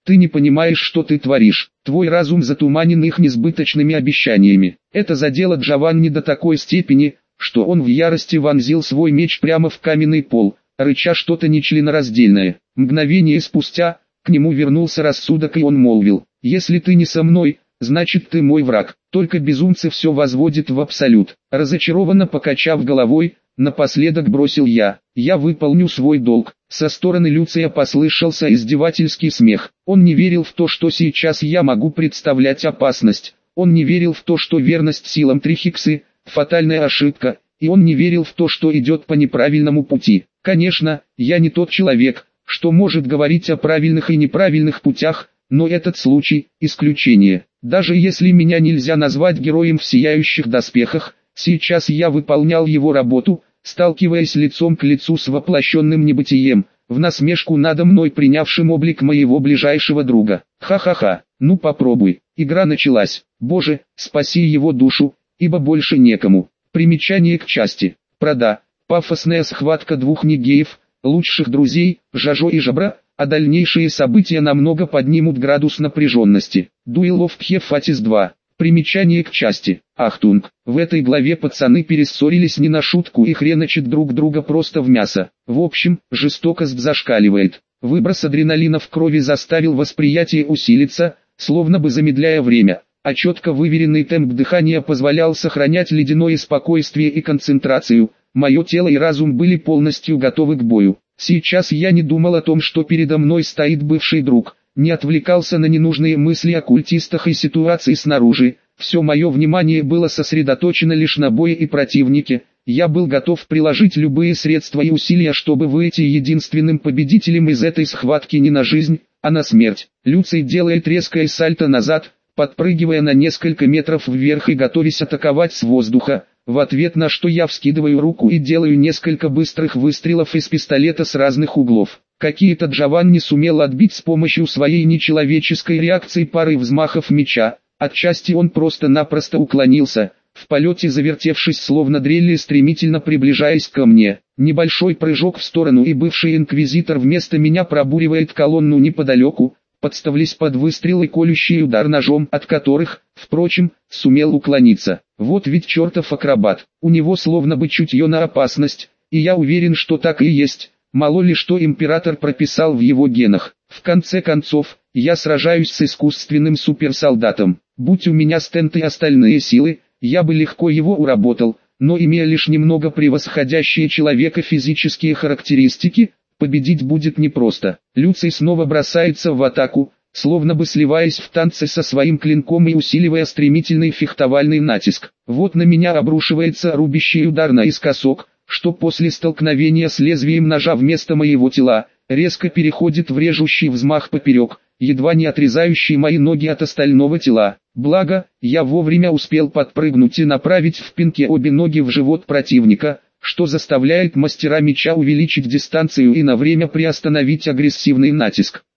A: Ты не понимаешь, что ты творишь. Твой разум затуманен их несбыточными обещаниями. Это задело Джованни до такой степени, что он в ярости вонзил свой меч прямо в каменный пол, рыча что-то нечленораздельное. Мгновение спустя, к нему вернулся рассудок и он молвил: «Если ты не со мной, значит ты мой враг». Только безумцы все возводит в абсолют. Разочарованно покачав головой, напоследок бросил я: «Я выполню свой долг». Со стороны Люция послышался издевательский смех. Он не верил в то, что сейчас я могу представлять опасность. Он не верил в то, что верность силам Трихиксы – фатальная ошибка, и он не верил в то, что идет по неправильному пути. Конечно, я не тот человек, что может говорить о правильных и неправильных путях, но этот случай – исключение. Даже если меня нельзя назвать героем в сияющих доспехах, сейчас я выполнял его работу, сталкиваясь лицом к лицу с воплощенным небытием, в насмешку надо мной принявшим облик моего ближайшего друга. Ха-ха-ха, ну попробуй. Игра началась. Боже, спаси его душу, ибо больше некому. Примечание к части. Прода. Пафосная схватка двух негеев, лучших друзей, Жажо и Жабра, а дальнейшие события намного поднимут градус напряженности. Duel of Hephaestus два. Примечание к части. Ахтунг. В этой главе пацаны перессорились не на шутку и хреночат друг друга просто в мясо. В общем, жестокость зашкаливает. Выброс адреналина в крови заставил восприятие усилиться, словно бы замедляя время, а четко выверенный темп дыхания позволял сохранять ледяное спокойствие и концентрацию. Мое тело и разум были полностью готовы к бою. Сейчас я не думал о том, что передо мной стоит бывший друг, не отвлекался на ненужные мысли о культистах и ситуации снаружи. Все мое внимание было сосредоточено лишь на бое и противнике. Я был готов приложить любые средства и усилия, чтобы выйти единственным победителем из этой схватки не на жизнь, а на смерть. Люций делает резкое сальто назад, подпрыгивая на несколько метров вверх и готовясь атаковать с воздуха, в ответ на что я вскидываю руку и делаю несколько быстрых выстрелов из пистолета с разных углов. Какие-то Джованни сумел отбить с помощью своей нечеловеческой реакции пары взмахов меча, отчасти он просто-напросто уклонился, в полете завертевшись словно дрель и стремительно приближаясь ко мне. Небольшой прыжок в сторону и бывший инквизитор вместо меня пробуривает колонну неподалеку, подставляясь под выстрел и колющий удар ножом, от которых, впрочем, сумел уклониться. Вот ведь чертов акробат, у него словно бы чутье на опасность, и я уверен, что так и есть. Мало ли что император прописал в его генах. В конце концов, я сражаюсь с искусственным суперсолдатом. Будь у меня стенд и остальные силы, я бы легко его уработал, но имея лишь немного превосходящие человека физические характеристики, победить будет непросто. Люций снова бросается в атаку, словно бы сливаясь в танце со своим клинком и усиливая стремительный фехтовальный натиск. Вот на меня обрушивается рубящий удар наискосок, что после столкновения с лезвием ножа вместо моего тела, резко переходит в режущий взмах поперек, едва не отрезающий мои ноги от остального тела. Благо, я вовремя успел подпрыгнуть и направить в пинке обе ноги в живот противника, что заставляет мастера меча увеличить дистанцию и на время приостановить агрессивный натиск.